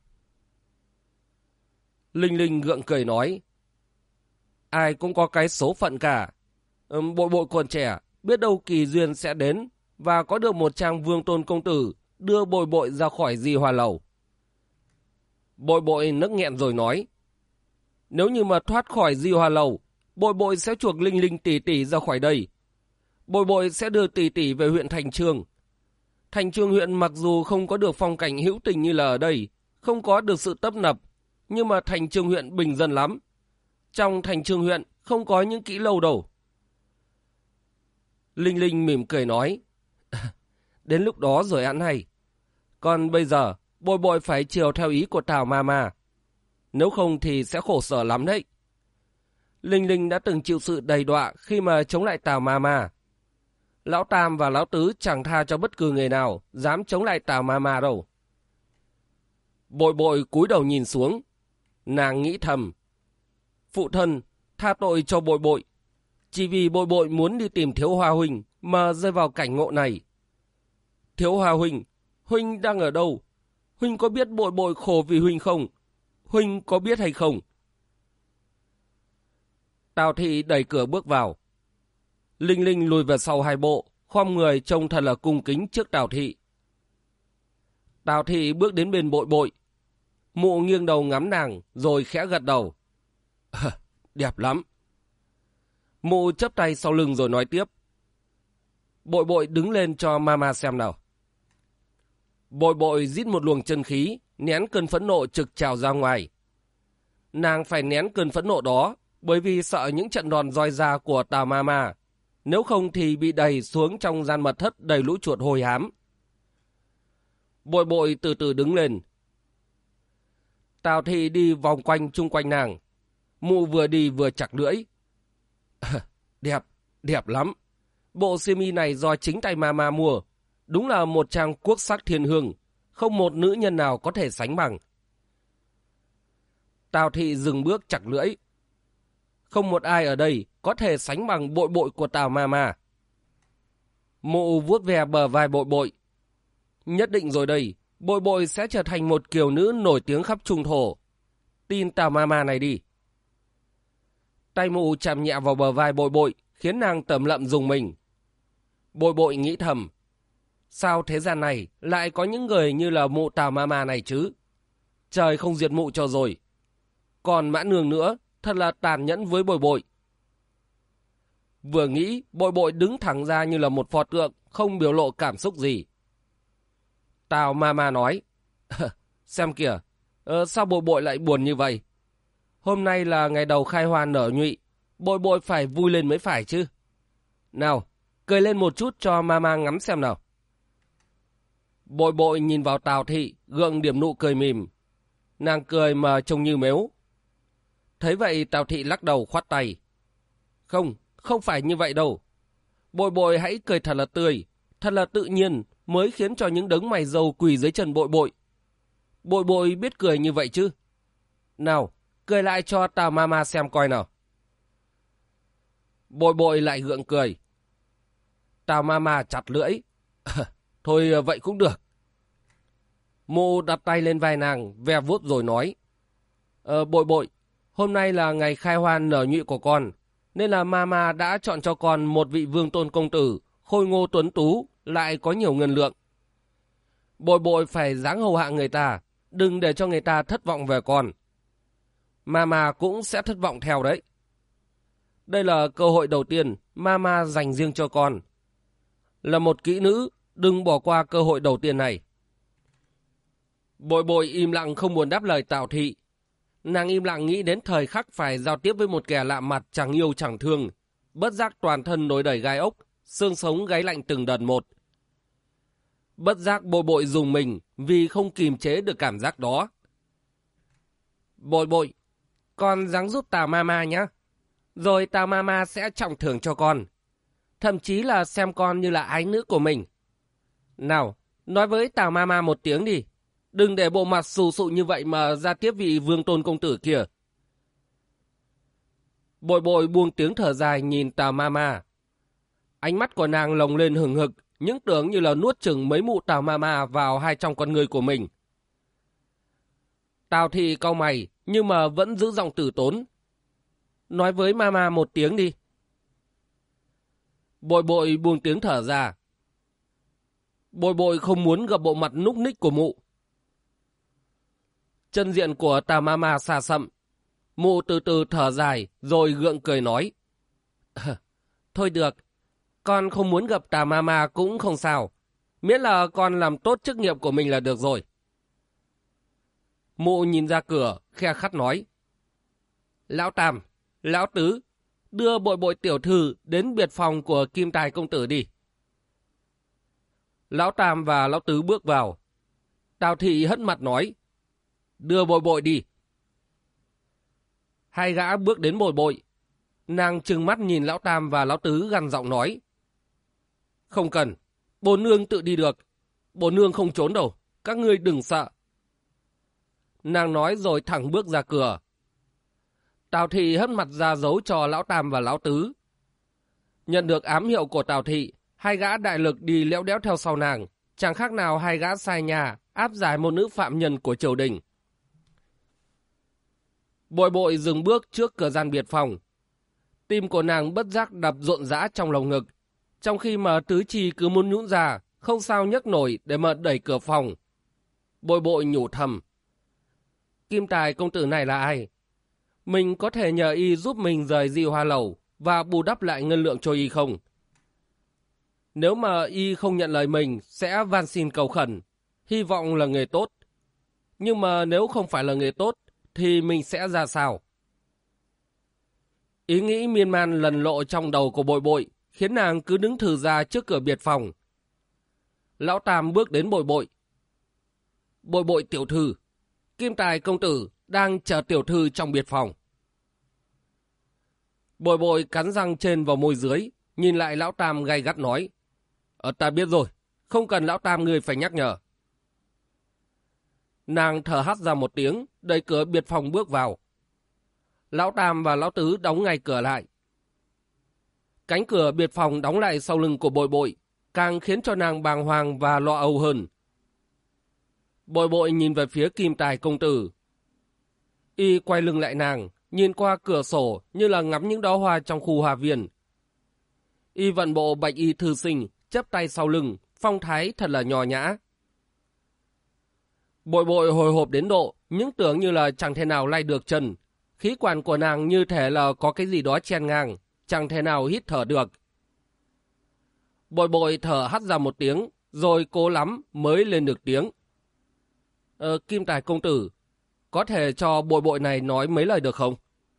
Linh Linh gượng cười nói, ai cũng có cái số phận cả. Bội bội còn trẻ, biết đâu kỳ duyên sẽ đến và có được một trang vương tôn công tử đưa bội bội ra khỏi Di Hoa Lầu. Bội bội nức nghẹn rồi nói, nếu như mà thoát khỏi Di Hoa Lầu, bội bội sẽ chuộc Linh Linh tỷ tỷ ra khỏi đây. Bội bội sẽ đưa tỷ tỷ về huyện Thành Chương. Thành Chương huyện mặc dù không có được phong cảnh hữu tình như là ở đây, không có được sự tấp nập, nhưng mà Thành Chương huyện bình dân lắm. Trong Thành Chương huyện không có những kỹ lâu đâu. Linh Linh mỉm cười nói, đến lúc đó rồi ăn hay. Còn bây giờ, bội bội phải chiều theo ý của Tào Ma. Nếu không thì sẽ khổ sở lắm đấy. Linh Linh đã từng chịu sự đầy đọa khi mà chống lại Tào Ma. Lão Tam và Lão Tứ chẳng tha cho bất cứ người nào dám chống lại Tào Ma đâu. Bội bội cúi đầu nhìn xuống. Nàng nghĩ thầm, phụ thân, tha tội cho bội bội. Chỉ vì bội bội muốn đi tìm Thiếu Hoa huynh mà rơi vào cảnh ngộ này. Thiếu Hoa huynh, huynh đang ở đâu? Huynh có biết bội bội khổ vì huynh không? Huynh có biết hay không? Tào thị đẩy cửa bước vào. Linh Linh lùi về sau 2 bộ, khom người trông thật là cung kính trước Tào thị. Tào thị bước đến bên bội bội. Mụ nghiêng đầu ngắm nàng rồi khẽ gật đầu. Đẹp lắm. Mụ chắp tay sau lưng rồi nói tiếp. Bội bội đứng lên cho mama xem nào. Bội bội rít một luồng chân khí, nén cơn phẫn nộ trực trào ra ngoài. Nàng phải nén cơn phẫn nộ đó, bởi vì sợ những trận đòn roi ra của Tào Ma. Nếu không thì bị đẩy xuống trong gian mật thất đầy lũ chuột hôi hám. Bội bội từ từ đứng lên. Tào thị đi vòng quanh chung quanh nàng. Mụ vừa đi vừa chặt lưỡi. Đẹp, đẹp lắm. Bộ xiêm y này do chính tay mama mua. Đúng là một trang quốc sắc thiên hương. Không một nữ nhân nào có thể sánh bằng. Tào thị dừng bước chặt lưỡi. Không một ai ở đây có thể sánh bằng bội bội của Tào Ma. Mụ vuốt ve bờ vai bội bội. Nhất định rồi đây, bội bội sẽ trở thành một kiều nữ nổi tiếng khắp trung thổ. Tin Tào Ma này đi. Tay mụ chạm nhẹ vào bờ vai bội bội, khiến nàng tẩm lậm rùng mình. Bội bội nghĩ thầm, sao thế gian này lại có những người như là mụ Tào Ma này chứ? Trời không diệt mụ cho rồi. Còn Mã Nương nữa, thật là tàn nhẫn với bội bội. Vừa nghĩ, bội bội đứng thẳng ra như là một pho tượng, không biểu lộ cảm xúc gì. Tào Ma nói, xem kìa, sao bội bội lại buồn như vậy? Hôm nay là ngày đầu khai hoa nở nhụy, bội bội phải vui lên mới phải chứ. Nào, cười lên một chút cho mama ngắm xem nào. Bội bội nhìn vào Tào thị, gượng điểm nụ cười mỉm. Nàng cười mà trông như mếu. Thấy vậy Tào thị lắc đầu khoát tay. Không, không phải như vậy đâu. Bội bội hãy cười thật là tươi, thật là tự nhiên mới khiến cho những đấng mày râu quỳ dưới chân bội bội. Bội bội biết cười như vậy chứ? Nào, cười lại cho Tào Mama xem coi nào. Bội bội lại gượng cười. Tào Mama chặt lưỡi. Thôi vậy cũng được. Mụ đặt tay lên vai nàng, ve vuốt rồi nói. Bội bội, hôm nay là ngày khai hoan nở nhụy của con, nên là Mama đã chọn cho con một vị vương tôn công tử, khôi ngô tuấn tú, lại có nhiều ngân lượng. Bội bội phải dáng hầu hạ người ta, đừng để cho người ta thất vọng về con. Mama cũng sẽ thất vọng theo đấy. Đây là cơ hội đầu tiên Mama dành riêng cho con. Là một kỹ nữ, đừng bỏ qua cơ hội đầu tiên này. Bội bội im lặng không muốn đáp lời Tào Thị. Nàng im lặng nghĩ đến thời khắc phải giao tiếp với một kẻ lạ mặt chẳng yêu chẳng thương. Bất giác toàn thân nổi đầy gai ốc, xương sống gáy lạnh từng đợt một. Bất giác bội bội dùng mình vì không kìm chế được cảm giác đó. Bội bội, con ráng giúp Tào Mama nhé. Rồi Tào Mama sẽ trọng thưởng cho con. Thậm chí là xem con như là ái nữ của mình. Nào, nói với Tào Mama một tiếng đi. Đừng để bộ mặt xù xụ như vậy mà ra tiếp vị vương tôn công tử kìa. Bội bội buông tiếng thở dài nhìn Tào Mama. Ánh mắt của nàng lồng lên hừng hực, những tưởng như là nuốt chửng mấy mụ Tào Mama vào hai trong con người của mình. Tào Thị cau mày, nhưng mà vẫn giữ giọng tử tốn. Nói với Mama một tiếng đi. Bội bội buông tiếng thở ra. Bội bội không muốn gặp bộ mặt núc ních của mụ. Chân diện của Tào Mama xa sậm. Mụ từ từ thở dài rồi gượng cười nói. Thôi được, con không muốn gặp Tào Mama cũng không sao. Miễn là con làm tốt chức nghiệp của mình là được rồi. Mụ nhìn ra cửa, khe khắt nói. Lão Tam, Lão Tứ, đưa bội bội tiểu thư đến biệt phòng của Kim Tài công tử đi. Lão Tam và Lão Tứ bước vào. Tào Thị hất mặt nói. Đưa bội bội đi. Hai gã bước đến bội bội. Nàng trừng mắt nhìn Lão Tam và Lão Tứ gằn giọng nói. Không cần, bồ nương tự đi được. Bồ nương không trốn đâu, các ngươi đừng sợ. Nàng nói rồi thẳng bước ra cửa. Tào Thị hất mặt ra dấu cho Lão Tam và Lão Tứ. Nhận được ám hiệu của Tào Thị, hai gã đại lực đi léo đéo theo sau nàng, chẳng khác nào hai gã sai nhà áp giải một nữ phạm nhân của triều đình. Bội bội dừng bước trước cửa gian biệt phòng. Tim của nàng bất giác đập rộn rã trong lồng ngực, trong khi mà tứ chi cứ muốn nhũn ra, không sao nhấc nổi để mà đẩy cửa phòng. Bội bội nhủ thầm. Kim Tài công tử này là ai? Mình có thể nhờ y giúp mình rời Di Hoa Lầu và bù đắp lại ngân lượng cho y không? Nếu mà y không nhận lời mình sẽ van xin cầu khẩn, hy vọng là người tốt. Nhưng mà nếu không phải là người tốt thì mình sẽ ra sao? Ý nghĩ miên man lần lộ trong đầu của bội bội khiến nàng cứ đứng thừ ra trước cửa biệt phòng. Lão Tam bước đến bội bội. Bội bội tiểu thư, Kim Tài công tử đang chờ tiểu thư trong biệt phòng. Bội bội cắn răng trên vào môi dưới, nhìn lại Lão Tam gay gắt nói. Ta biết rồi, không cần Lão Tam ngươi phải nhắc nhở. Nàng thở hắt ra một tiếng, đẩy cửa biệt phòng bước vào. Lão Tam và Lão Tứ đóng ngay cửa lại. Cánh cửa biệt phòng đóng lại sau lưng của bội bội, càng khiến cho nàng bàng hoàng và lo âu hơn. Bội bội nhìn về phía Kim Tài công tử. Y quay lưng lại nàng, nhìn qua cửa sổ như là ngắm những đóa hoa trong khu hoa viên. Y vận bộ bạch y thư sinh, chắp tay sau lưng, phong thái thật là nho nhã. Bội bội hồi hộp đến độ, những tưởng như là chẳng thể nào lay được chân. Khí quản của nàng như thể là có cái gì đó chen ngang, chẳng thể nào hít thở được. Bội bội thở hắt ra một tiếng, rồi cố lắm mới lên được tiếng. Kim Tài công tử, có thể cho bội bội này nói mấy lời được không?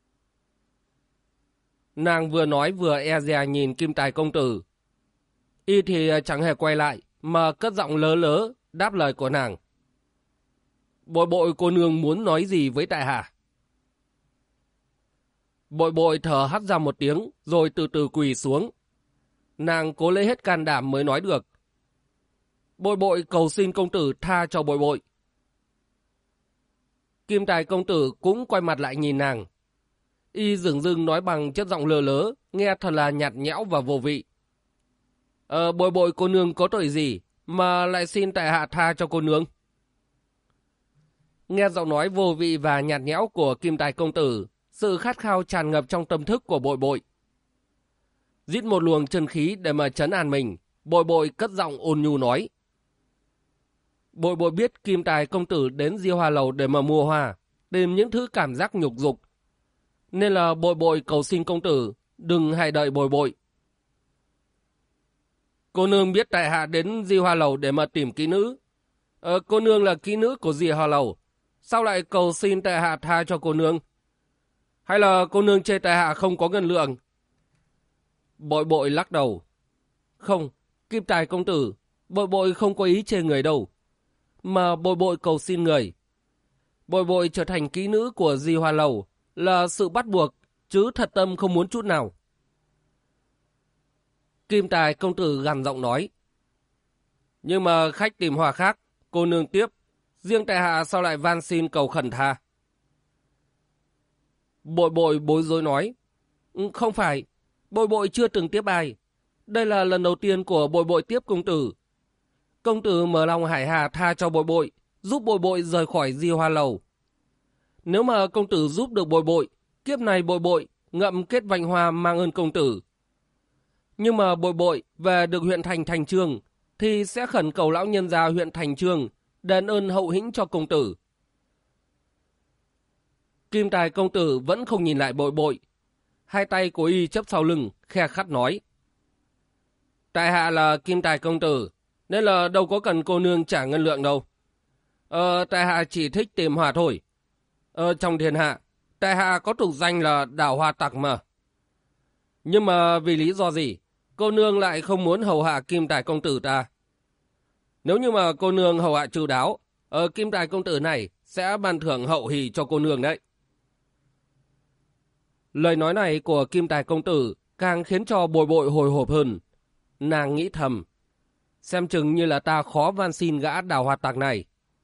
Nàng vừa nói vừa e dè nhìn Kim Tài công tử. Y thì chẳng hề quay lại, mà cất giọng lớ lớ, đáp lời của nàng. Bội bội cô nương muốn nói gì với tại hạ? Bội bội thở hắt ra một tiếng rồi từ từ quỳ xuống. Nàng cố lấy hết can đảm mới nói được. Bội bội cầu xin công tử tha cho bội bội. Kim Tài công tử cũng quay mặt lại nhìn nàng. Y dửng dưng nói bằng chất giọng lơ lớ, nghe thật là nhạt nhẽo và vô vị. Bội bội cô nương có tội gì mà lại xin tại hạ tha cho cô nương? Nghe giọng nói vô vị và nhạt nhẽo của Kim Tài công tử, sự khát khao tràn ngập trong tâm thức của bội bội. Rít một luồng chân khí để mà trấn an mình, bội bội cất giọng ôn nhu nói. Bội bội biết Kim Tài công tử đến Diêu Hoa Lầu để mà mua hoa, tìm những thứ cảm giác nhục dục. Nên là bội bội cầu xin công tử, đừng hãy đợi bội bội. Cô nương biết tại hạ đến Diêu Hoa Lầu để mà tìm kỹ nữ. Cô nương là kỹ nữ của Diêu Hoa Lầu, sao lại cầu xin tại hạ tha cho cô nương? Hay là cô nương chê tại hạ không có ngân lượng? Bội bội lắc đầu. Không, Kim Tài công tử, bội bội không có ý chê người đâu. Mà bội bội cầu xin người. Bội bội trở thành kỹ nữ của Diêu Hoa Lầu là sự bắt buộc, chứ thật tâm không muốn chút nào. Kim Tài công tử gằn giọng nói. Nhưng mà khách tìm hoa khác, cô nương tiếp. Riêng tại hạ sao lại van xin cầu khẩn tha? Bội bội bối rối nói. Không phải, bội bội chưa từng tiếp ai. Đây là lần đầu tiên của bội bội tiếp công tử. Công tử mở lòng hải hà tha cho bội bội, giúp bội bội rời khỏi Diêu Hoa Lầu. Nếu mà công tử giúp được bội bội, kiếp này bội bội ngậm kết vành hoa mang ơn công tử. Nhưng mà bội bội về được huyện thành Thành Chương thì sẽ khẩn cầu lão nhân gia huyện Thành Chương đền ơn hậu hĩnh cho công tử. Kim Tài công tử vẫn không nhìn lại bội bội. Hai tay của y chấp sau lưng, khe khắt nói. Tại hạ là Kim Tài công tử, nên là đâu có cần cô nương trả ngân lượng đâu. Tại hạ chỉ thích tìm hoa thôi. Trong thiên hạ, tại hạ có tục danh là đào hoa tặc mà. Nhưng mà vì lý do gì, cô nương lại không muốn hầu hạ Kim Tài công tử ta? Nếu như mà cô nương hầu hạ chu đáo, Kim Tài công tử này sẽ ban thưởng hậu hỷ cho cô nương đấy. Lời nói này của Kim Tài công tử càng khiến cho bội bội hồi hộp hơn. Nàng nghĩ thầm, xem chừng như là ta khó van xin gã đào hoa tặc này.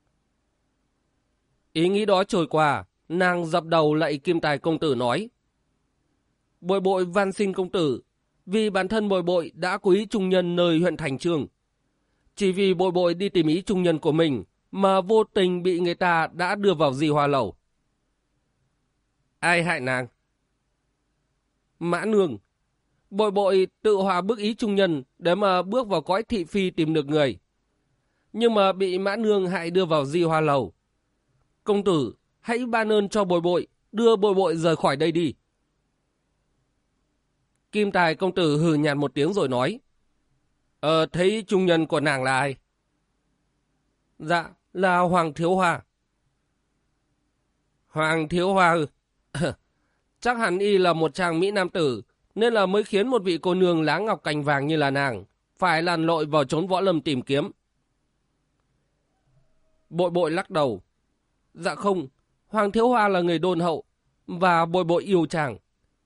Ý nghĩ đó trôi qua, nàng dập đầu lạy Kim Tài công tử nói. Bội bội van xin công tử, vì bản thân bội bội đã có ý trung nhân nơi huyện Thành Chương. Chỉ vì bội bội đi tìm ý trung nhân của mình mà vô tình bị người ta đã đưa vào Diêu Hoa Lầu. Ai hại nàng? Mã Nương. Bội bội tự hòa bức ý trung nhân để mà bước vào cõi thị phi tìm được người. Nhưng mà bị Mã Nương hại đưa vào Diêu Hoa Lầu. Công tử, hãy ban ơn cho bội bội, đưa bội bội rời khỏi đây đi. Kim Tài công tử hừ nhạt một tiếng rồi nói. Thấy trung nhân của nàng là ai? Dạ, là Hoàng Thiếu Hoa. Hoàng Thiếu Hoa ư? Chắc hẳn y là một chàng mỹ nam tử, nên là mới khiến một vị cô nương lá ngọc cành vàng như là nàng phải lặn lội vào chốn võ lâm tìm kiếm. Bội bội lắc đầu. Dạ không, Hoàng Thiếu Hoa là người đôn hậu, và bội bội yêu chàng.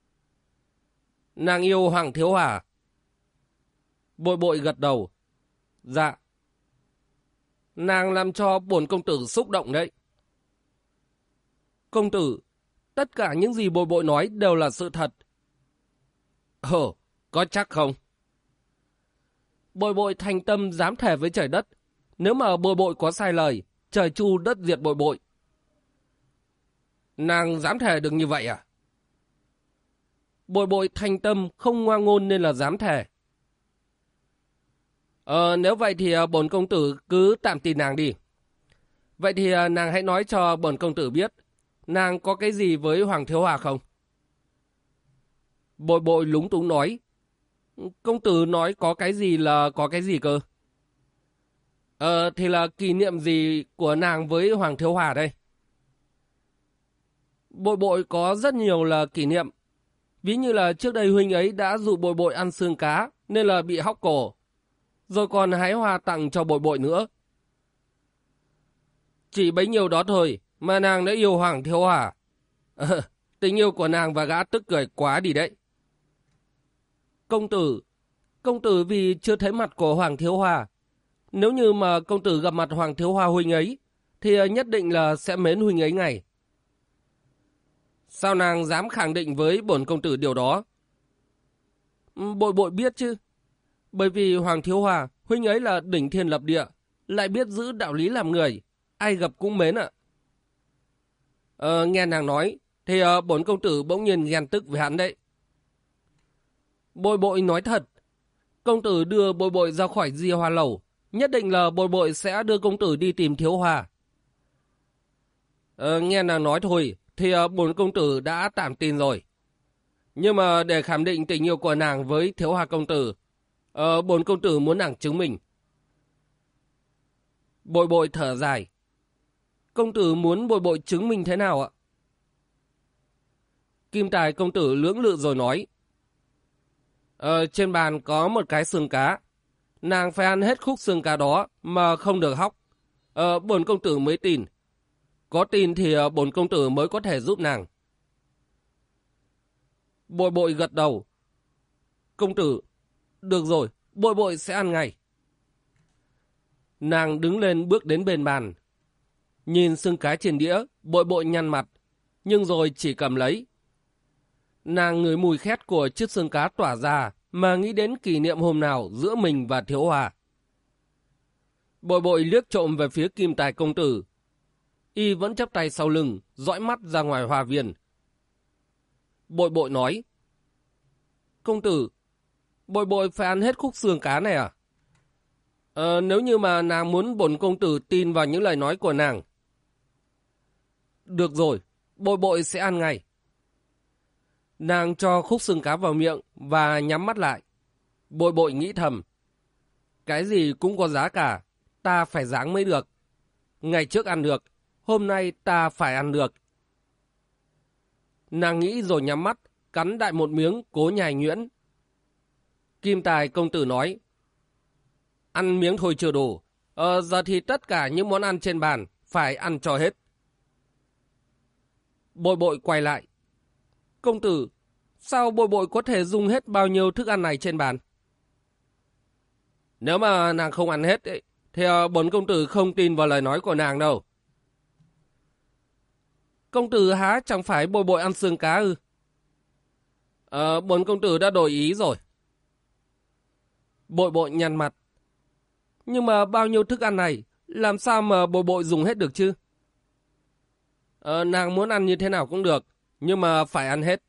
Nàng yêu Hoàng Thiếu Hoa? Bội bội gật đầu. Dạ. Nàng làm cho bổn công tử xúc động đấy. Công tử, tất cả những gì bội bội nói đều là sự thật. Có chắc không? Bội bội thành tâm dám thề với trời đất. Nếu mà bội bội có sai lời, trời chu đất diệt bội bội. Nàng dám thề được như vậy à? Bội bội thành tâm không ngoa ngôn nên là dám thề. Nếu vậy thì bổn công tử cứ tạm tin nàng đi. Vậy thì nàng hãy nói cho bổn công tử biết, nàng có cái gì với Hoàng Thiếu Hòa không? Bội bội lúng túng nói. Công tử nói có cái gì là có cái gì cơ? Thì là kỷ niệm gì của nàng với Hoàng Thiếu Hòa đây? Bội bội có rất nhiều là kỷ niệm. Ví như là trước đây huynh ấy đã dụ bội bội ăn xương cá nên là bị hóc cổ. Rồi còn hái hoa tặng cho bội bội nữa. Chỉ bấy nhiêu đó thôi mà nàng đã yêu Hoàng Thiếu Hòa. Tình yêu của nàng và gã tức cười quá đi đấy. Công tử vì chưa thấy mặt của Hoàng Thiếu Hoa. Nếu như mà công tử gặp mặt Hoàng Thiếu Hoa huynh ấy, thì nhất định là sẽ mến huynh ấy ngay. Sao nàng dám khẳng định với bổn công tử điều đó? Bội bội biết chứ. Bởi vì Hoàng Thiếu Hoa, huynh ấy là đỉnh thiên lập địa, lại biết giữ đạo lý làm người, ai gặp cũng mến ạ. Nghe nàng nói, thì bổn công tử bỗng nhiên ghen tức với hắn đấy. Bội bội nói thật, công tử đưa bội bội ra khỏi Di Hoa Lầu, nhất định là bội bội sẽ đưa công tử đi tìm Thiếu Hoa. Nghe nàng nói thôi, thì bổn công tử đã tạm tin rồi. Nhưng mà để khẳng định tình yêu của nàng với Thiếu Hoa công tử, bổn công tử muốn nàng chứng minh. Bội bội thở dài. Công tử muốn bội bội chứng minh thế nào ạ? Kim Tài công tử lưỡng lự rồi nói. Trên bàn có một cái xương cá. Nàng phải ăn hết khúc xương cá đó mà không được hóc. Bổn công tử mới tin. Có tin thì bổn công tử mới có thể giúp nàng. Bội bội gật đầu. Công tử, được rồi, bội bội sẽ ăn ngay. Nàng đứng lên bước đến bên bàn. Nhìn xương cá trên đĩa, bội bội nhăn mặt, nhưng rồi chỉ cầm lấy. Nàng ngửi mùi khét của chiếc xương cá tỏa ra mà nghĩ đến kỷ niệm hôm nào giữa mình và Thiếu Hoa. Bội bội liếc trộm về phía Kim Tài công tử. Y vẫn chắp tay sau lưng, dõi mắt ra ngoài hoa viên. Bội bội nói. Công tử, bội bội phải ăn hết khúc xương cá này à? Nếu như mà nàng muốn bổn công tử tin vào những lời nói của nàng. Được rồi, bội bội sẽ ăn ngay. Nàng cho khúc xương cá vào miệng và nhắm mắt lại. Bội bội nghĩ thầm. Cái gì cũng có giá cả, ta phải ráng mới được. Ngày trước ăn được, hôm nay ta phải ăn được. Nàng nghĩ rồi nhắm mắt, cắn đại một miếng cố nhai nhuyễn. Kim Tài công tử nói. Ăn miếng thôi chưa đủ. Giờ thì tất cả những món ăn trên bàn phải ăn cho hết. Bội bội quay lại. Công tử, sao bội bội có thể dùng hết bao nhiêu thức ăn này trên bàn? Nếu mà nàng không ăn hết ấy, thì bổn công tử không tin vào lời nói của nàng đâu. Công tử há chẳng phải bội bội ăn xương cá ư? Bổn công tử đã đổi ý rồi. Bội bội nhăn mặt. Nhưng mà bao nhiêu thức ăn này, làm sao mà bội bội dùng hết được chứ? Nàng muốn ăn như thế nào cũng được, nhưng mà phải ăn hết.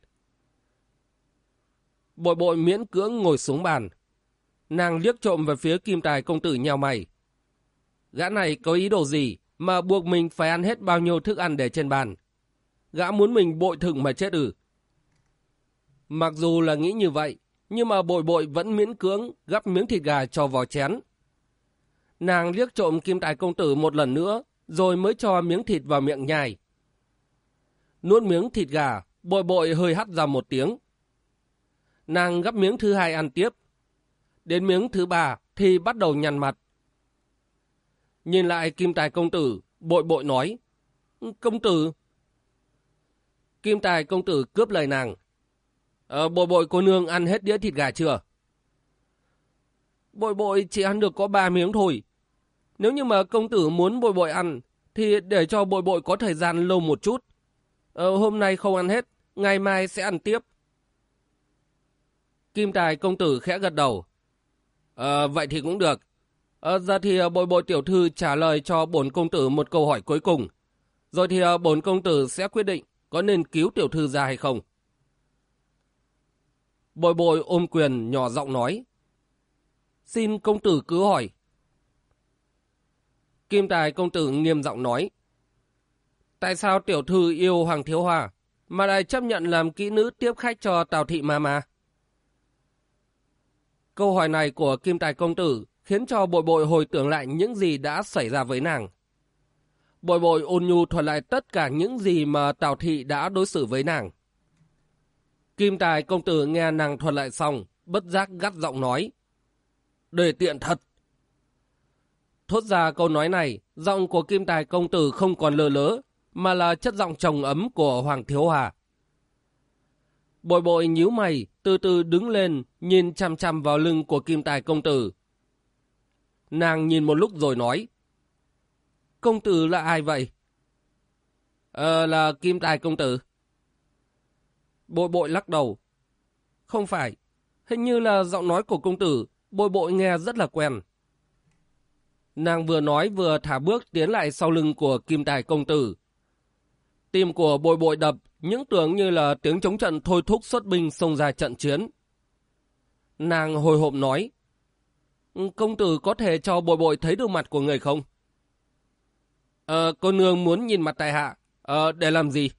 Bội bội miễn cưỡng ngồi xuống bàn. Nàng liếc trộm về phía Kim Tài công tử nhào mày. Gã này có ý đồ gì mà buộc mình phải ăn hết bao nhiêu thức ăn để trên bàn? Gã muốn mình bội thực mà chết ư? Mặc dù là nghĩ như vậy, nhưng mà bội bội vẫn miễn cưỡng gắp miếng thịt gà cho vào chén. Nàng liếc trộm Kim Tài công tử một lần nữa, rồi mới cho miếng thịt vào miệng nhai. Nuốt miếng thịt gà, bội bội hơi hắt ra một tiếng. Nàng gắp miếng thứ hai ăn tiếp. Đến miếng thứ ba thì bắt đầu nhăn mặt. Nhìn lại Kim Tài công tử, bội bội nói. Công tử. Kim Tài công tử cướp lời nàng. Bội bội cô nương ăn hết đĩa thịt gà chưa? Bội bội chỉ ăn được có 3 miếng thôi. Nếu như mà công tử muốn bội bội ăn, thì để cho bội bội có thời gian lâu một chút. Hôm nay không ăn hết, ngày mai sẽ ăn tiếp. Kim Tài công tử khẽ gật đầu. Vậy thì cũng được. Giờ thì bội bội tiểu thư trả lời cho bổn công tử một câu hỏi cuối cùng. Rồi thì bổn công tử sẽ quyết định có nên cứu tiểu thư ra hay không. Bội bội ôm quyền nhỏ giọng nói. Xin công tử cứ hỏi. Kim Tài công tử nghiêm giọng nói. Tại sao tiểu thư yêu Hoàng Thiếu Hoa mà lại chấp nhận làm kỹ nữ tiếp khách cho Tào thị mà? Câu hỏi này của Kim Tài công tử khiến cho bội bội hồi tưởng lại những gì đã xảy ra với nàng. Bội bội ôn nhu thuật lại tất cả những gì mà Tào thị đã đối xử với nàng. Kim Tài công tử nghe nàng thuật lại xong, bất giác gắt giọng nói. Đề tiện thật. Thốt ra câu nói này, giọng của Kim Tài công tử không còn lơ lớ, mà là chất giọng trầm ấm của Hoàng Thiếu Hoa. Bội bội nhíu mày, từ từ đứng lên, nhìn chằm chằm vào lưng của Kim Tài công tử. Nàng nhìn một lúc rồi nói. Công tử là ai vậy? Là Kim Tài công tử. Bội bội lắc đầu. Không phải, hình như là giọng nói của công tử, bội bội nghe rất là quen. Nàng vừa nói vừa thả bước tiến lại sau lưng của Kim Tài công tử. Tim của bội bội đập, những tưởng như là tiếng chống trận thôi thúc xuất binh xông ra trận chiến. Nàng hồi hộp nói. Công tử có thể cho bội bội thấy được mặt của người không? Cô nương muốn nhìn mặt tại hạ. Để làm gì?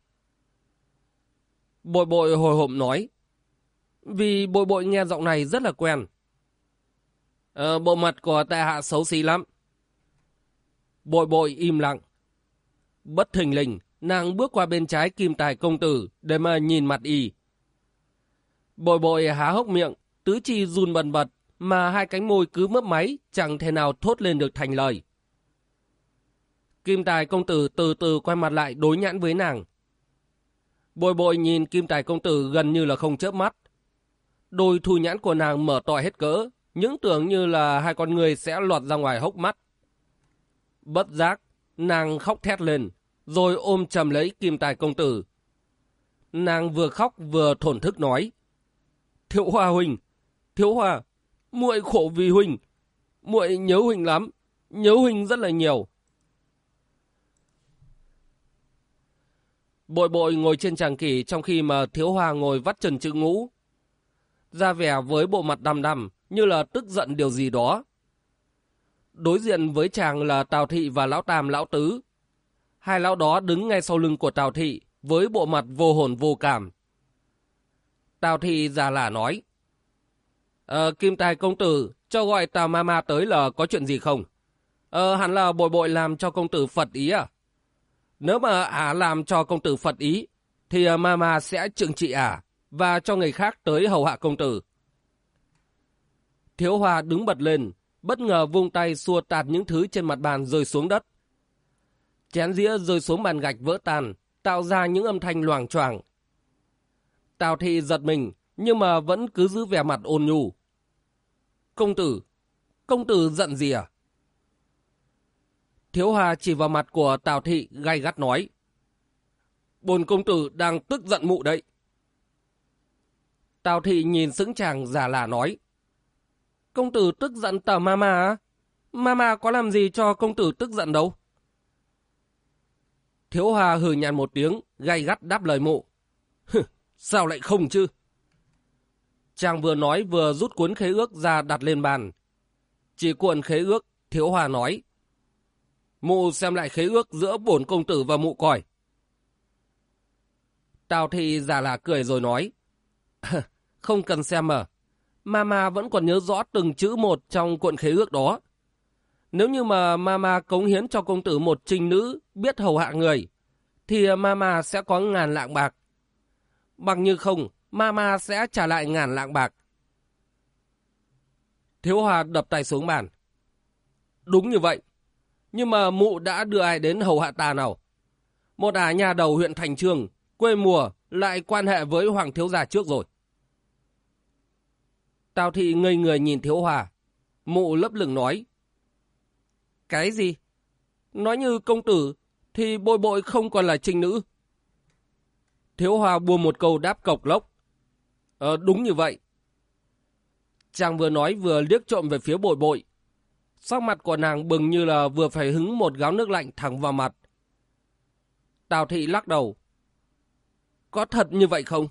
Bội bội hồi hộp nói. Vì bội bội nghe giọng này rất là quen. Bộ mặt của tại hạ xấu xí lắm. Bội bội im lặng. Bất thình lình, nàng bước qua bên trái Kim Tài công tử để mà nhìn mặt y. Bội bội há hốc miệng, tứ chi run bần bật, mà hai cánh môi cứ mấp máy, chẳng thể nào thốt lên được thành lời. Kim Tài công tử từ từ quay mặt lại đối nhãn với nàng. Bội bội nhìn Kim Tài công tử gần như là không chớp mắt. Đôi thu nhãn của nàng mở to hết cỡ, những tưởng như là hai con người sẽ lọt ra ngoài hốc mắt. Bất giác, nàng khóc thét lên, rồi ôm chầm lấy Kim Tài công tử. Nàng vừa khóc vừa thổn thức nói. Thiếu Hoa huynh, Thiếu Hoa, muội khổ vì huynh, muội nhớ huynh lắm, nhớ huynh rất là nhiều. Bội bội ngồi trên tràng kỷ trong khi mà Thiếu Hoa ngồi vắt trần chữ ngũ. Ra vẻ với bộ mặt đăm đăm như là tức giận điều gì đó. Đối diện với chàng là Tào Thị và Lão Tam Lão Tứ. Hai lão đó đứng ngay sau lưng của Tào Thị với bộ mặt vô hồn vô cảm. Tào Thị già lả nói. Kim Tài công tử cho gọi Tào Mama tới là có chuyện gì không? Hẳn là bội bội làm cho công tử phật ý à? Nếu mà ả làm cho công tử phật ý thì Mama sẽ trừng trị ả và cho người khác tới hầu hạ công tử. Thiếu Hoa đứng bật lên, bất ngờ vung tay xua tạt những thứ trên mặt bàn rơi xuống đất. Chén dĩa rơi xuống bàn gạch vỡ tan, tạo ra những âm thanh loảng choảng. Tào Thị giật mình, nhưng mà vẫn cứ giữ vẻ mặt ôn nhu. Công tử giận gì à? Thiếu Hoa chỉ vào mặt của Tào Thị gay gắt nói. Bổn công tử đang tức giận mụ đấy. Tào Thị nhìn sững chàng già lả nói. Công tử tức giận Tào Mama á? Mama có làm gì cho công tử tức giận đâu? Thiếu Hoa hừ nhàn một tiếng, gay gắt đáp lời mụ. Sao lại không chứ? Chàng vừa nói vừa rút cuốn khế ước ra đặt lên bàn. Chỉ cuộn khế ước, Thiếu Hoa nói. Mụ xem lại khế ước giữa bổn công tử và mụ coi. Tào Thị già là cười rồi nói. Không cần xem mà. Mama vẫn còn nhớ rõ từng chữ một trong cuộn khế ước đó. Nếu như mà Mama cống hiến cho công tử một trinh nữ biết hầu hạ người, thì Mama sẽ có 1000 lạng bạc. Bằng như không, Mama sẽ trả lại 1000 lạng bạc. Thiếu Hoa đập tay xuống bàn. Đúng như vậy. Nhưng mà mụ đã đưa ai đến hầu hạ ta nào? Một ả nhà đầu huyện Thành Chương, quê mùa, lại quan hệ với Hoàng thiếu gia trước rồi. Tào Thị ngây người nhìn Thiếu Hoa. Mụ lấp lửng nói. Cái gì? Nói như công tử thì bội bội không còn là trinh nữ. Thiếu Hoa buông một câu đáp cộc lốc. Đúng như vậy. Chàng vừa nói vừa liếc trộm về phía bội bội. Sắc mặt của nàng bừng như là vừa phải hứng một gáo nước lạnh thẳng vào mặt. Tào Thị lắc đầu. Có thật như vậy không?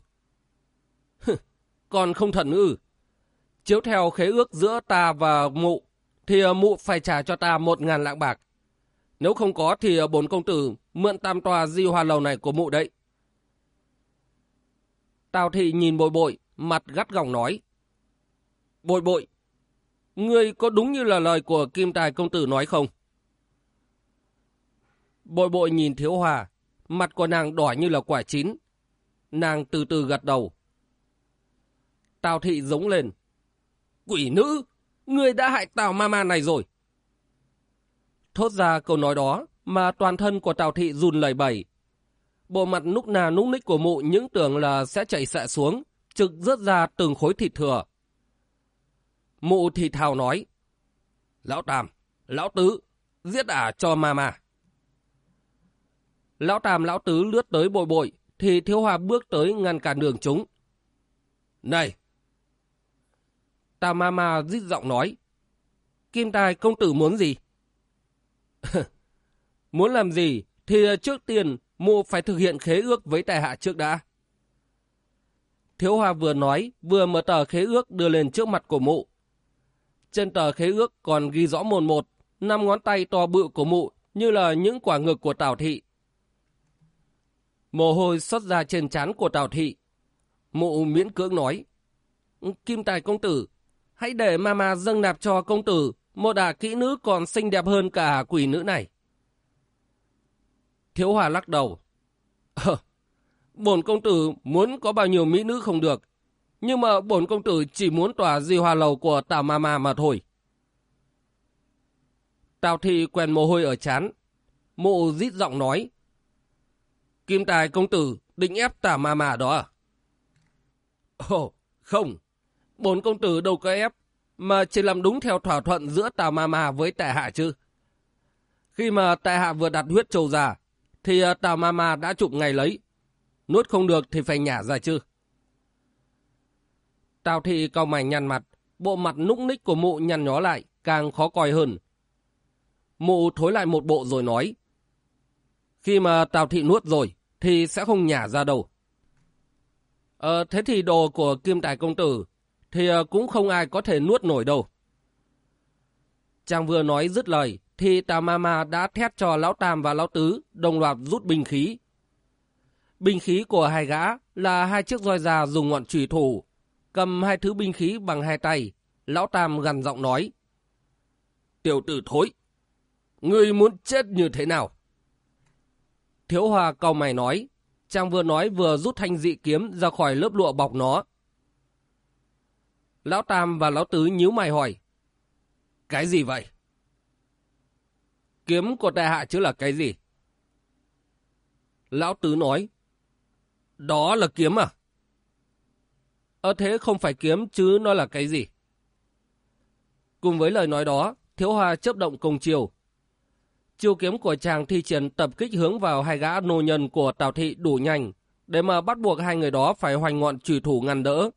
Còn không thật ư? Chiếu theo khế ước giữa ta và mụ, thì mụ phải trả cho ta 1000 lạng bạc. Nếu không có thì bổn công tử mượn tam tòa di hoa lầu này của mụ đấy. Tào Thị nhìn bội bội, mặt gắt gỏng nói. Bội bội, ngươi có đúng như là lời của Kim Tài công tử nói không? Bội bội nhìn Thiếu Hoa, mặt của nàng đỏ như là quả chín. Nàng từ từ gật đầu. Tào Thị giống lên. Quỷ nữ, ngươi đã hại Tào Mama này rồi. Thốt ra câu nói đó mà toàn thân của Tào Thị run lẩy bẩy. bộ mặt núc nà núc ních của mụ những tưởng là sẽ chảy xệ xuống, trực rớt ra từng khối thịt thừa. Mụ thì thào nói, Lão Tam, Lão Tứ, giết ả cho ma. Lão Tam Lão Tứ lướt tới bội bội, thì Thiếu Hòa bước tới ngăn cản đường chúng. Này! Tào ma rít giọng nói, Kim Tài công tử muốn gì? Muốn làm gì thì trước tiên mụ phải thực hiện khế ước với tại hạ trước đã. Thiếu Hòa vừa nói vừa mở tờ khế ước đưa lên trước mặt của mụ. Trên tờ khế ước còn ghi rõ mồn một, 5 ngón tay to bự của mụ như là những quả ngực của Tào Thị. Mồ hôi xuất ra trên trán của Tào Thị. Mụ miễn cưỡng nói, Kim Tài công tử, hãy để mama dâng nạp cho công tử một ả kỹ nữ còn xinh đẹp hơn cả quỷ nữ này. Thiếu Hòa lắc đầu, bổn công tử muốn có bao nhiêu mỹ nữ không được, nhưng mà bổn công tử chỉ muốn tỏa di hoa lầu của Tào mama mà thôi. Tào Thị quèn mồ hôi ở trán. Mụ rít giọng nói, Kim Tài công tử định ép Tào mama đó à? Ồ, không, bổn công tử đâu có ép, mà chỉ làm đúng theo thỏa thuận giữa Tào mama với tại hạ chứ. Khi mà tại hạ vừa đặt huyết trâu ra, thì Tào mama đã chụp ngay lấy. Nuốt không được thì phải nhả ra chứ. Tào Thị cau mày nhăn mặt, bộ mặt núc ních của mụ nhăn nhó lại, càng khó coi hơn. Mụ thối lại một bộ rồi nói, khi mà Tào Thị nuốt rồi, thì sẽ không nhả ra đâu. Thế thì đồ của Kim Tài công tử, thì cũng không ai có thể nuốt nổi đâu. Chàng vừa nói dứt lời, thì Tào mama đã thét cho Lão Tam và Lão Tứ đồng loạt rút binh khí. Binh khí của hai gã là 2 chiếc roi già dùng ngọn chùy thủ, cầm 2 thứ binh khí bằng 2 tay. Lão Tam gằn giọng nói, Tiểu tử thối, ngươi muốn chết như thế nào? Thiếu Hòa cau mày nói, chàng vừa nói vừa rút thanh dị kiếm ra khỏi lớp lụa bọc nó. Lão Tam và Lão Tứ nhíu mày hỏi, cái gì vậy? Kiếm của tại hạ chứ là cái gì? Lão Tứ nói, đó là kiếm à? Thế không phải kiếm chứ nó là cái gì? Cùng với lời nói đó, Thiếu Hòa chớp động cùng chiều. Chiêu kiếm của chàng thi triển tập kích hướng vào 2 gã nô nhân của Tào Thị đủ nhanh, để mà bắt buộc 2 người đó phải hoành ngọn chùy thủ ngăn đỡ.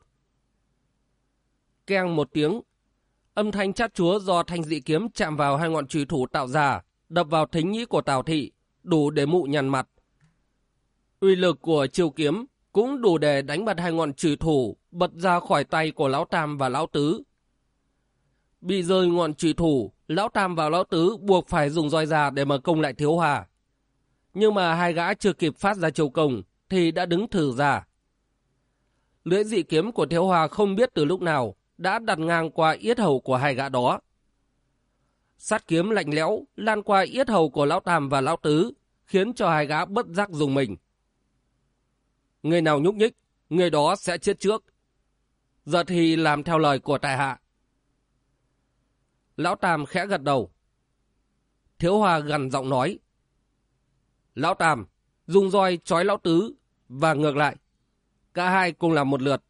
Keng một tiếng, âm thanh chát chúa do thanh dị kiếm chạm vào 2 ngọn chùy thủ tạo ra, đập vào thính nhĩ của Tào Thị, đủ để mụ nhăn mặt. Uy lực của chiêu kiếm cũng đủ để đánh bật 2 ngọn chùy thủ bật ra khỏi tay của Lão Tam và Lão Tứ. Bị rơi ngọn chùy thủ, Lão Tam và Lão Tứ buộc phải dùng roi ra để mà công lại Thiếu Hòa. Nhưng mà 2 gã chưa kịp phát ra chiêu công thì đã đứng thử ra. Lưỡi dị kiếm của Thiếu Hòa không biết từ lúc nào đã đặt ngang qua yết hầu của 2 gã đó. Sát kiếm lạnh lẽo lan qua yết hầu của Lão Tam và Lão Tứ, khiến cho 2 gã bất giác rùng mình. Người nào nhúc nhích, người đó sẽ chết trước. Giờ thì làm theo lời của tại hạ. Lão Tam khẽ gật đầu. Thiếu Hòa gằn giọng nói, Lão Tam, dùng roi trói Lão Tứ, và ngược lại. Cả hai cùng làm một lượt.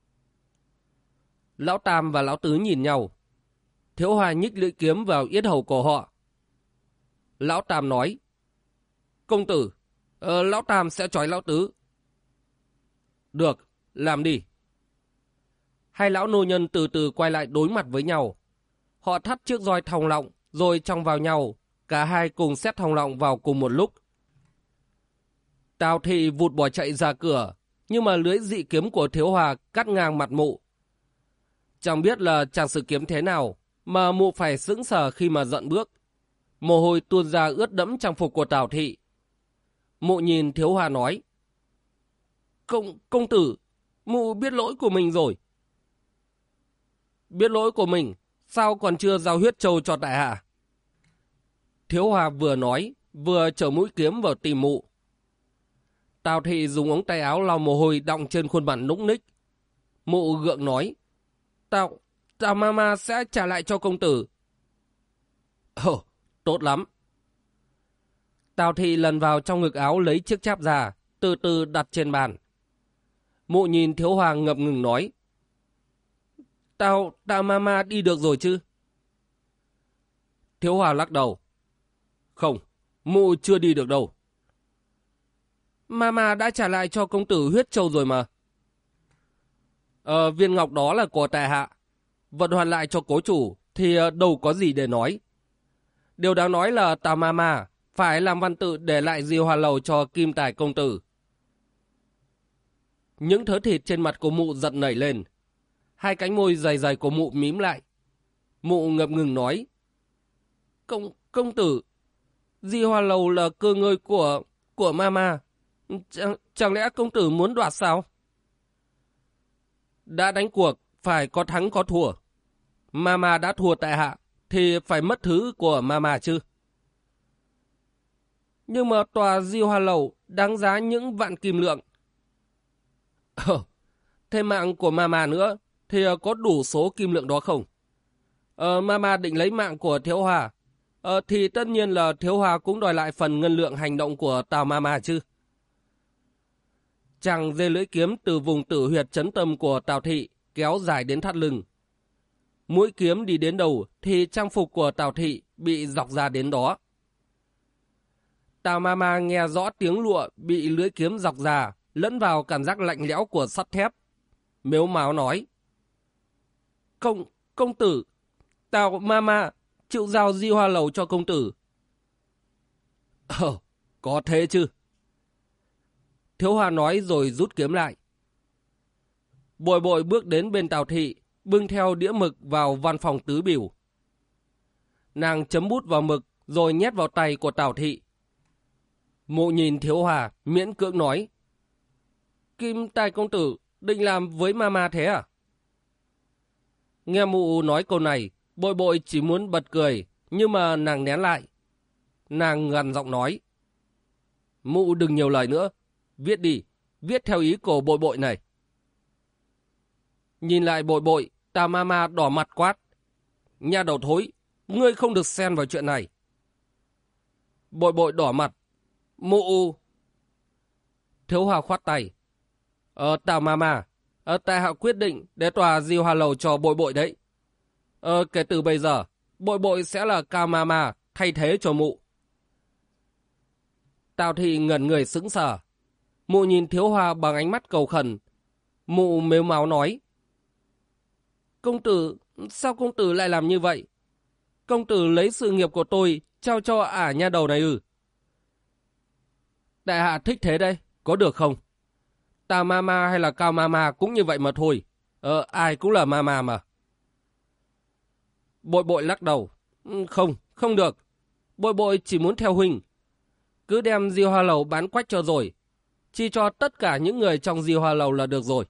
Lão Tam và Lão Tứ nhìn nhau. Thiếu Hòa nhích lưỡi kiếm vào yết hầu của họ. Lão Tam nói, công tử, Lão Tam sẽ trói Lão Tứ. Được, làm đi. 2 lão nô nhân từ từ quay lại đối mặt với nhau. Họ thắt chiếc roi thòng lọng rồi chong vào nhau. Cả hai cùng xét thòng lọng vào cùng một lúc. Tào Thị vụt bỏ chạy ra cửa, nhưng mà lưỡi dị kiếm của Thiếu Hòa cắt ngang mặt mụ. Chẳng biết là chàng sử kiếm thế nào mà mụ phải sững sờ khi mà giận bước. Mồ hôi tuôn ra ướt đẫm trang phục của Tào Thị. Mụ nhìn Thiếu Hòa nói, Công tử, mụ biết lỗi của mình rồi. Biết lỗi của mình, sao còn chưa giao huyết trâu cho tại hạ? Thiếu Hòa vừa nói, vừa chở mũi kiếm vào tìm mụ. Tào Thị dùng ống tay áo lau mồ hôi đọng trên khuôn mặt nũng ních. Mụ gượng nói, Tào mama sẽ trả lại cho công tử. Tốt lắm. Tào Thị lần vào trong ngực áo lấy chiếc cháp ra, từ từ đặt trên bàn. Mụ nhìn Thiếu Hòa ngập ngừng nói. Tao mama đi được rồi chứ? Thiếu Hòa lắc đầu. Không, mụ chưa đi được đâu. Mama đã trả lại cho công tử huyết châu rồi mà. Viên ngọc đó là của tại hạ. Vận hoàn lại cho cố chủ thì đâu có gì để nói. Điều đáng nói là tào mama phải làm văn tự để lại Di Hoa Lầu cho Kim Tài công tử. Những thớ thịt trên mặt của mụ giận nảy lên. Hai cánh môi dày dày của mụ mím lại. Mụ ngập ngừng nói. Công tử, Di Hoa Lầu là cơ ngơi của mama. Chẳng lẽ công tử muốn đoạt sao? Đã đánh cuộc, phải có thắng có thua. Mama đã thua tại hạ, thì phải mất thứ của mama chứ. Nhưng mà tòa Di Hoa Lầu đáng giá những vạn kim lượng. Thêm mạng của mama nữa, thì có đủ số kim lượng đó không? Mama định lấy mạng của Thiếu Hòa, thì tất nhiên là Thiếu Hòa cũng đòi lại phần ngân lượng hành động của tào mama chứ. Chàng dê lưỡi kiếm từ vùng tử huyệt chấn tâm của Tào Thị kéo dài đến thắt lưng. Mũi kiếm đi đến đầu thì trang phục của Tào Thị bị dọc ra đến đó. Tào mama nghe rõ tiếng lụa bị lưỡi kiếm dọc ra lẫn vào cảm giác lạnh lẽo của sắt thép. Mếu máo nói. Công tử, Tào mama chịu giao Di Hoa Lầu cho công tử. Có thế chứ. Thiếu Hòa nói rồi rút kiếm lại. Bội bội bước đến bên Tào Thị, bưng theo đĩa mực vào văn phòng tứ biểu. Nàng chấm bút vào mực rồi nhét vào tay của Tào Thị. Mụ nhìn Thiếu Hòa miễn cưỡng nói. Kim Tài công tử định làm với mama thế à? Nghe mụ nói câu này, bội bội chỉ muốn bật cười, nhưng mà nàng nén lại. Nàng gằn giọng nói. Mụ đừng nhiều lời nữa. Viết đi, viết theo ý của bội bội này. Nhìn lại bội bội, Tào mama đỏ mặt quát. Nhà đầu thối, ngươi không được xen vào chuyện này. Bội bội đỏ mặt. Mụ. Thiếu Hòa khoát tay. Tào mama, tại hạ quyết định để tòa Di Hoa Lầu cho bội bội đấy. Kể từ bây giờ, bội bội sẽ là Cao mama thay thế cho mụ. Tào Thị ngẩn người sững sờ. Mụ nhìn Thiếu Hòa bằng ánh mắt cầu khẩn. Mụ mếu máo nói. Công tử, sao công tử lại làm như vậy? Công tử lấy sự nghiệp của tôi trao cho ả nha đầu này ư? Đại hạ thích thế đây, có được không? Tào mama hay là Cao mama cũng như vậy mà thôi. Ai cũng là mama mà. Bội bội lắc đầu. Không được. Bội bội chỉ muốn theo huynh. Cứ đem Di Hoa Lầu bán quách cho rồi. Chi cho tất cả những người trong Di Hoa Lầu là được rồi.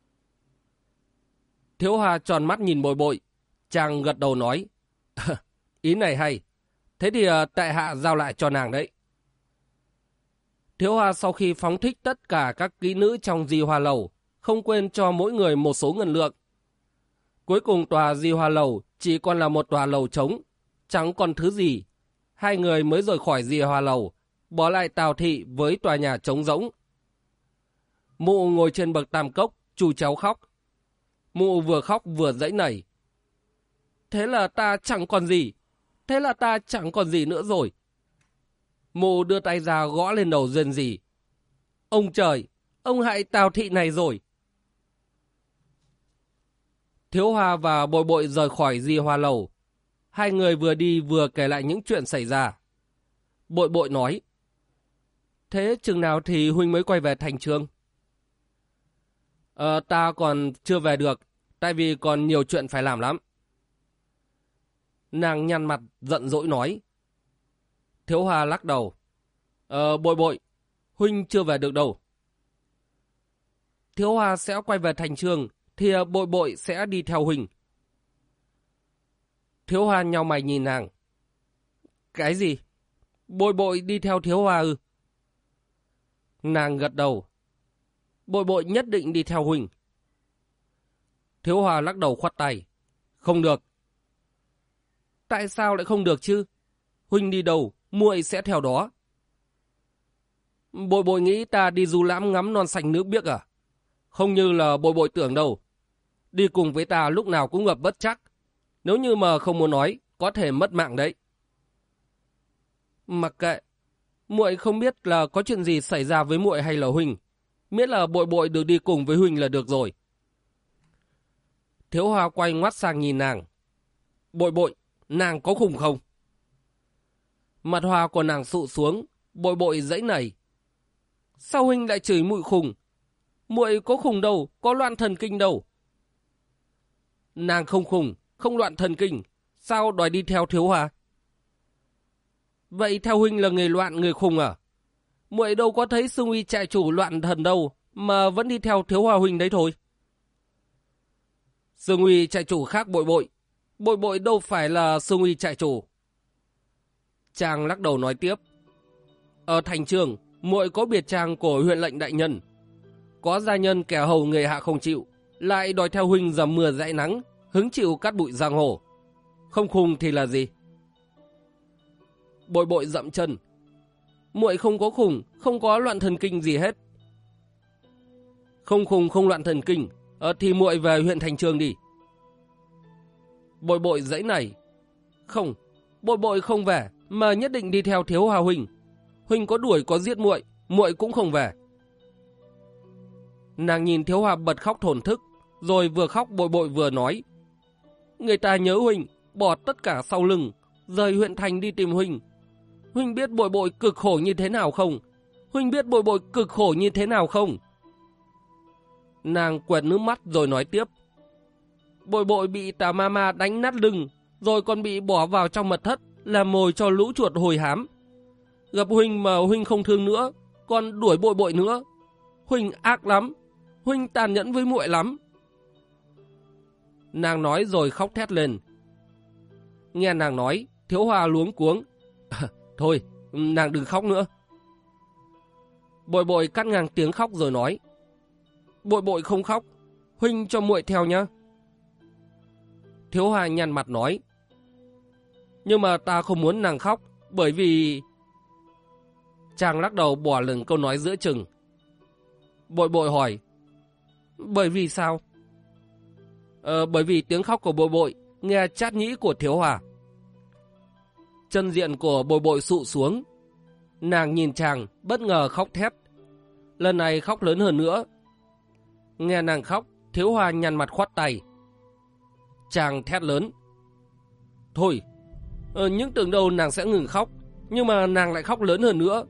Thiếu Hòa tròn mắt nhìn bội bội. Chàng gật đầu nói. Ý này hay. Thế thì tại hạ giao lại cho nàng đấy. Thiếu Hòa sau khi phóng thích tất cả các kỹ nữ trong Di Hoa Lầu, không quên cho mỗi người một số ngân lượng. Cuối cùng tòa Di Hoa Lầu chỉ còn là một tòa lầu trống, chẳng còn thứ gì. Hai người mới rời khỏi Di Hoa Lầu, bỏ lại Tào Thị với tòa nhà trống rỗng. Mụ ngồi trên bậc tam cốc, chu cháu khóc. Mụ vừa khóc vừa dãy nảy. Thế là ta chẳng còn gì. Thế là ta chẳng còn gì nữa rồi. Mụ đưa tay ra gõ lên đầu rên rỉ. Ông trời, ông hại Tào Thị này rồi. Thiếu Hòa và bội bội rời khỏi Di Hoa Lầu. Hai người vừa đi vừa kể lại những chuyện xảy ra. Bội bội nói. Thế chừng nào thì huynh mới quay về thành Trường? Ta còn chưa về được, tại vì còn nhiều chuyện phải làm lắm. Nàng nhăn mặt giận dỗi nói. Thiếu Hòa lắc đầu. Bội bội, huynh chưa về được đâu. Thiếu Hòa sẽ quay về thành Trường, thì bội bội sẽ đi theo huynh. Thiếu Hòa nhau mày nhìn nàng. Cái gì? Bội bội đi theo Thiếu Hòa ư? Nàng gật đầu. Bội bội nhất định đi theo huynh. Thiếu Hòa lắc đầu khoát tay. Không được. Tại sao lại không được chứ? Huynh đi đâu, muội sẽ theo đó. Bội bội nghĩ ta đi du lãm ngắm non xanh nước biếc à? Không như là bội bội tưởng đâu. Đi cùng với ta lúc nào cũng gặp bất trắc. Nếu như mà không muốn nói, có thể mất mạng đấy. Mặc kệ, muội không biết là có chuyện gì xảy ra với muội hay là huynh. Miễn là bội bội được đi cùng với huynh là được rồi. Thiếu Hoa quay ngoắt sang nhìn nàng. Bội bội, nàng có khùng không? Mặt hoa của nàng sụ xuống, bội bội giãy nảy. Sao huynh lại chửi muội khùng? Muội có khùng đâu, có loạn thần kinh đâu. Nàng không khùng, không loạn thần kinh, sao đòi đi theo Thiếu Hoa? Vậy theo huynh là người loạn người khùng à? Muội đâu có thấy Sương Uy trại chủ loạn thần đâu, mà vẫn đi theo Thiếu Hoa huynh đấy thôi. Sương Uy trại chủ khác bội bội, bội bội đâu phải là Sương Uy trại chủ. Chàng lắc đầu nói tiếp. Ở thành trường, muội có biệt trang của huyện lệnh đại nhân. Có gia nhân kẻ hầu người hạ không chịu, lại đòi theo huynh dầm mưa dãi nắng, hứng chịu cát bụi giang hồ. Không khùng thì là gì? Bội bội dậm chân. Muội không có khùng, không có loạn thần kinh gì hết. Không khùng không loạn thần kinh, thì muội về huyện thành trường đi. Bội bội giãy nảy. Không, bội bội không về, mà nhất định đi theo Thiếu Hoa huynh. Huynh có đuổi có giết muội, muội cũng không về. Nàng nhìn Thiếu Hoa bật khóc thổn thức, rồi vừa khóc bội bội vừa nói. Người ta nhớ huynh, bỏ tất cả sau lưng, rời huyện thành đi tìm huynh. Huynh biết bội bội cực khổ như thế nào không? Huynh biết bội bội cực khổ như thế nào không? Nàng quẹt nước mắt rồi nói tiếp. Bội bội bị tà ma ma đánh nát lưng, rồi còn bị bỏ vào trong mật thất, làm mồi cho lũ chuột hồi hám. Gặp huynh mà huynh không thương nữa, còn đuổi bội bội nữa. Huynh ác lắm, huynh tàn nhẫn với muội lắm. Nàng nói rồi khóc thét lên. Nghe nàng nói, Thiếu Hoa luống cuống. Thôi, nàng đừng khóc nữa. Bội bội cắt ngang tiếng khóc rồi nói. Bội bội không khóc, huynh cho muội theo nhá. Thiếu Hoa nhăn mặt nói. Nhưng mà ta không muốn nàng khóc, bởi vì... Chàng lắc đầu bỏ lửng câu nói giữa chừng. Bội bội hỏi. Bởi vì sao? Bởi vì tiếng khóc của bội bội nghe chát nhĩ của Thiếu Hoa. Chân diện của bội bội sụ xuống. Nàng nhìn chàng bất ngờ khóc thét. Lần này khóc lớn hơn nữa. Nghe nàng khóc, Thiếu Hoa nhăn mặt khoát tay. Chàng thét lớn. Thôi, những tưởng đâu nàng sẽ ngừng khóc, nhưng mà nàng lại khóc lớn hơn nữa.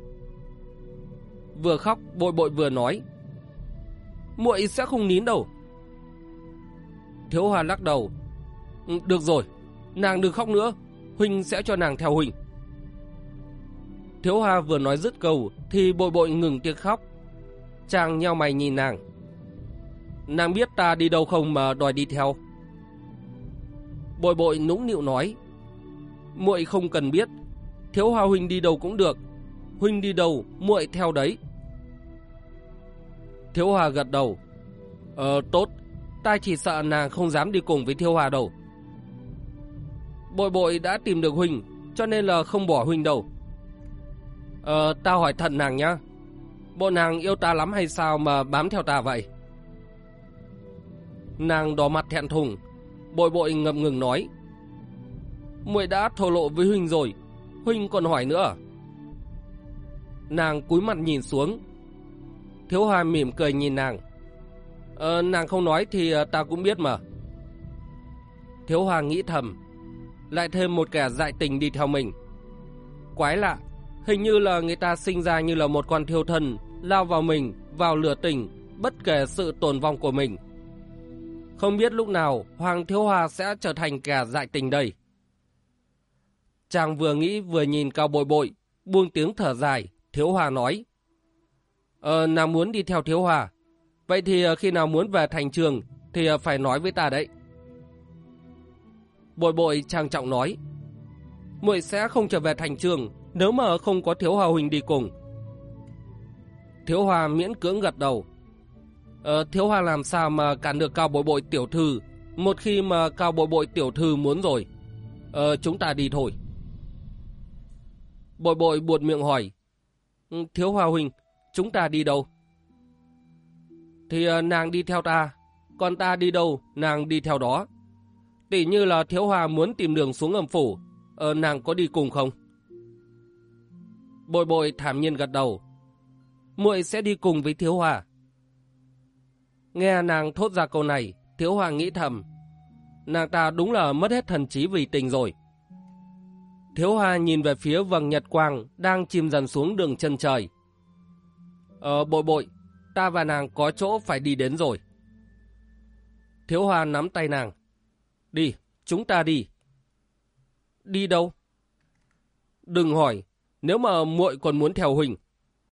Vừa khóc bội bội vừa nói. Muội sẽ không nín đâu. Thiếu Hoa lắc đầu. Được rồi, nàng đừng khóc nữa, huynh sẽ cho nàng theo huynh. Thiếu Hoa vừa nói dứt câu thì bội bội ngừng tiếng khóc. Chàng nheo mày nhìn nàng. Nàng biết ta đi đâu không mà đòi đi theo? Bội bội nũng nịu nói. Muội không cần biết, Thiếu Hoa huynh đi đâu cũng được, huynh đi đâu muội theo đấy. Thiếu Hoa gật đầu. Tốt, ta chỉ sợ nàng không dám đi cùng với Thiếu Hoa đâu. Bội bội đã tìm được huynh, cho nên là không bỏ huynh đâu. Ta hỏi thật nàng nhá, bộ nàng yêu ta lắm hay sao mà bám theo ta vậy? Nàng đỏ mặt thẹn thùng. Bội bội ngập ngừng nói. Muội đã thổ lộ với huynh rồi, huynh còn hỏi nữa à? Nàng cúi mặt nhìn xuống. Thiếu Hoa mỉm cười nhìn nàng. Nàng không nói thì ta cũng biết mà. Thiếu Hoa nghĩ thầm. Lại thêm một kẻ dại tình đi theo mình. Quái lạ, hình như là người ta sinh ra như là một con thiêu thân, lao vào mình, vào lửa tình, bất kể sự tồn vong của mình. Không biết lúc nào Hoàng Thiếu Hoa sẽ trở thành kẻ dại tình đây. Chàng vừa nghĩ vừa nhìn Cao Bội Bội, buông tiếng thở dài. Thiếu Hoa nói. Nàng muốn đi theo Thiếu Hoa, vậy thì khi nào muốn về thành trường thì phải nói với ta đấy. Bội Bội trang trọng nói. Muội sẽ không trở về thành trường nếu mà không có Thiếu Hoa huynh đi cùng. Thiếu Hoa miễn cưỡng gật đầu. Thiếu Hoa làm sao mà cản được Cao Bội Bội tiểu thư, một khi mà Cao Bội Bội tiểu thư muốn rồi. Chúng ta đi thôi. Bội Bội buột miệng hỏi. Thiếu Hoa huynh, chúng ta đi đâu? Thì nàng đi theo ta, còn ta đi đâu nàng đi theo đó. Tỷ như là Thiếu Hoa muốn tìm đường xuống âm phủ, nàng có đi cùng không? Bội Bội thản nhiên gật đầu. Muội sẽ đi cùng với Thiếu Hoa. Nghe nàng thốt ra câu này, Thiếu Hoa nghĩ thầm, nàng ta đúng là mất hết thần trí vì tình rồi. Thiếu Hoa nhìn về phía vầng nhật quang đang chìm dần xuống đường chân trời. Bội Bội, ta và nàng có chỗ phải đi đến rồi. Thiếu Hoa nắm tay nàng. Đi, chúng ta đi. Đi đâu? Đừng hỏi, nếu mà muội còn muốn theo huynh.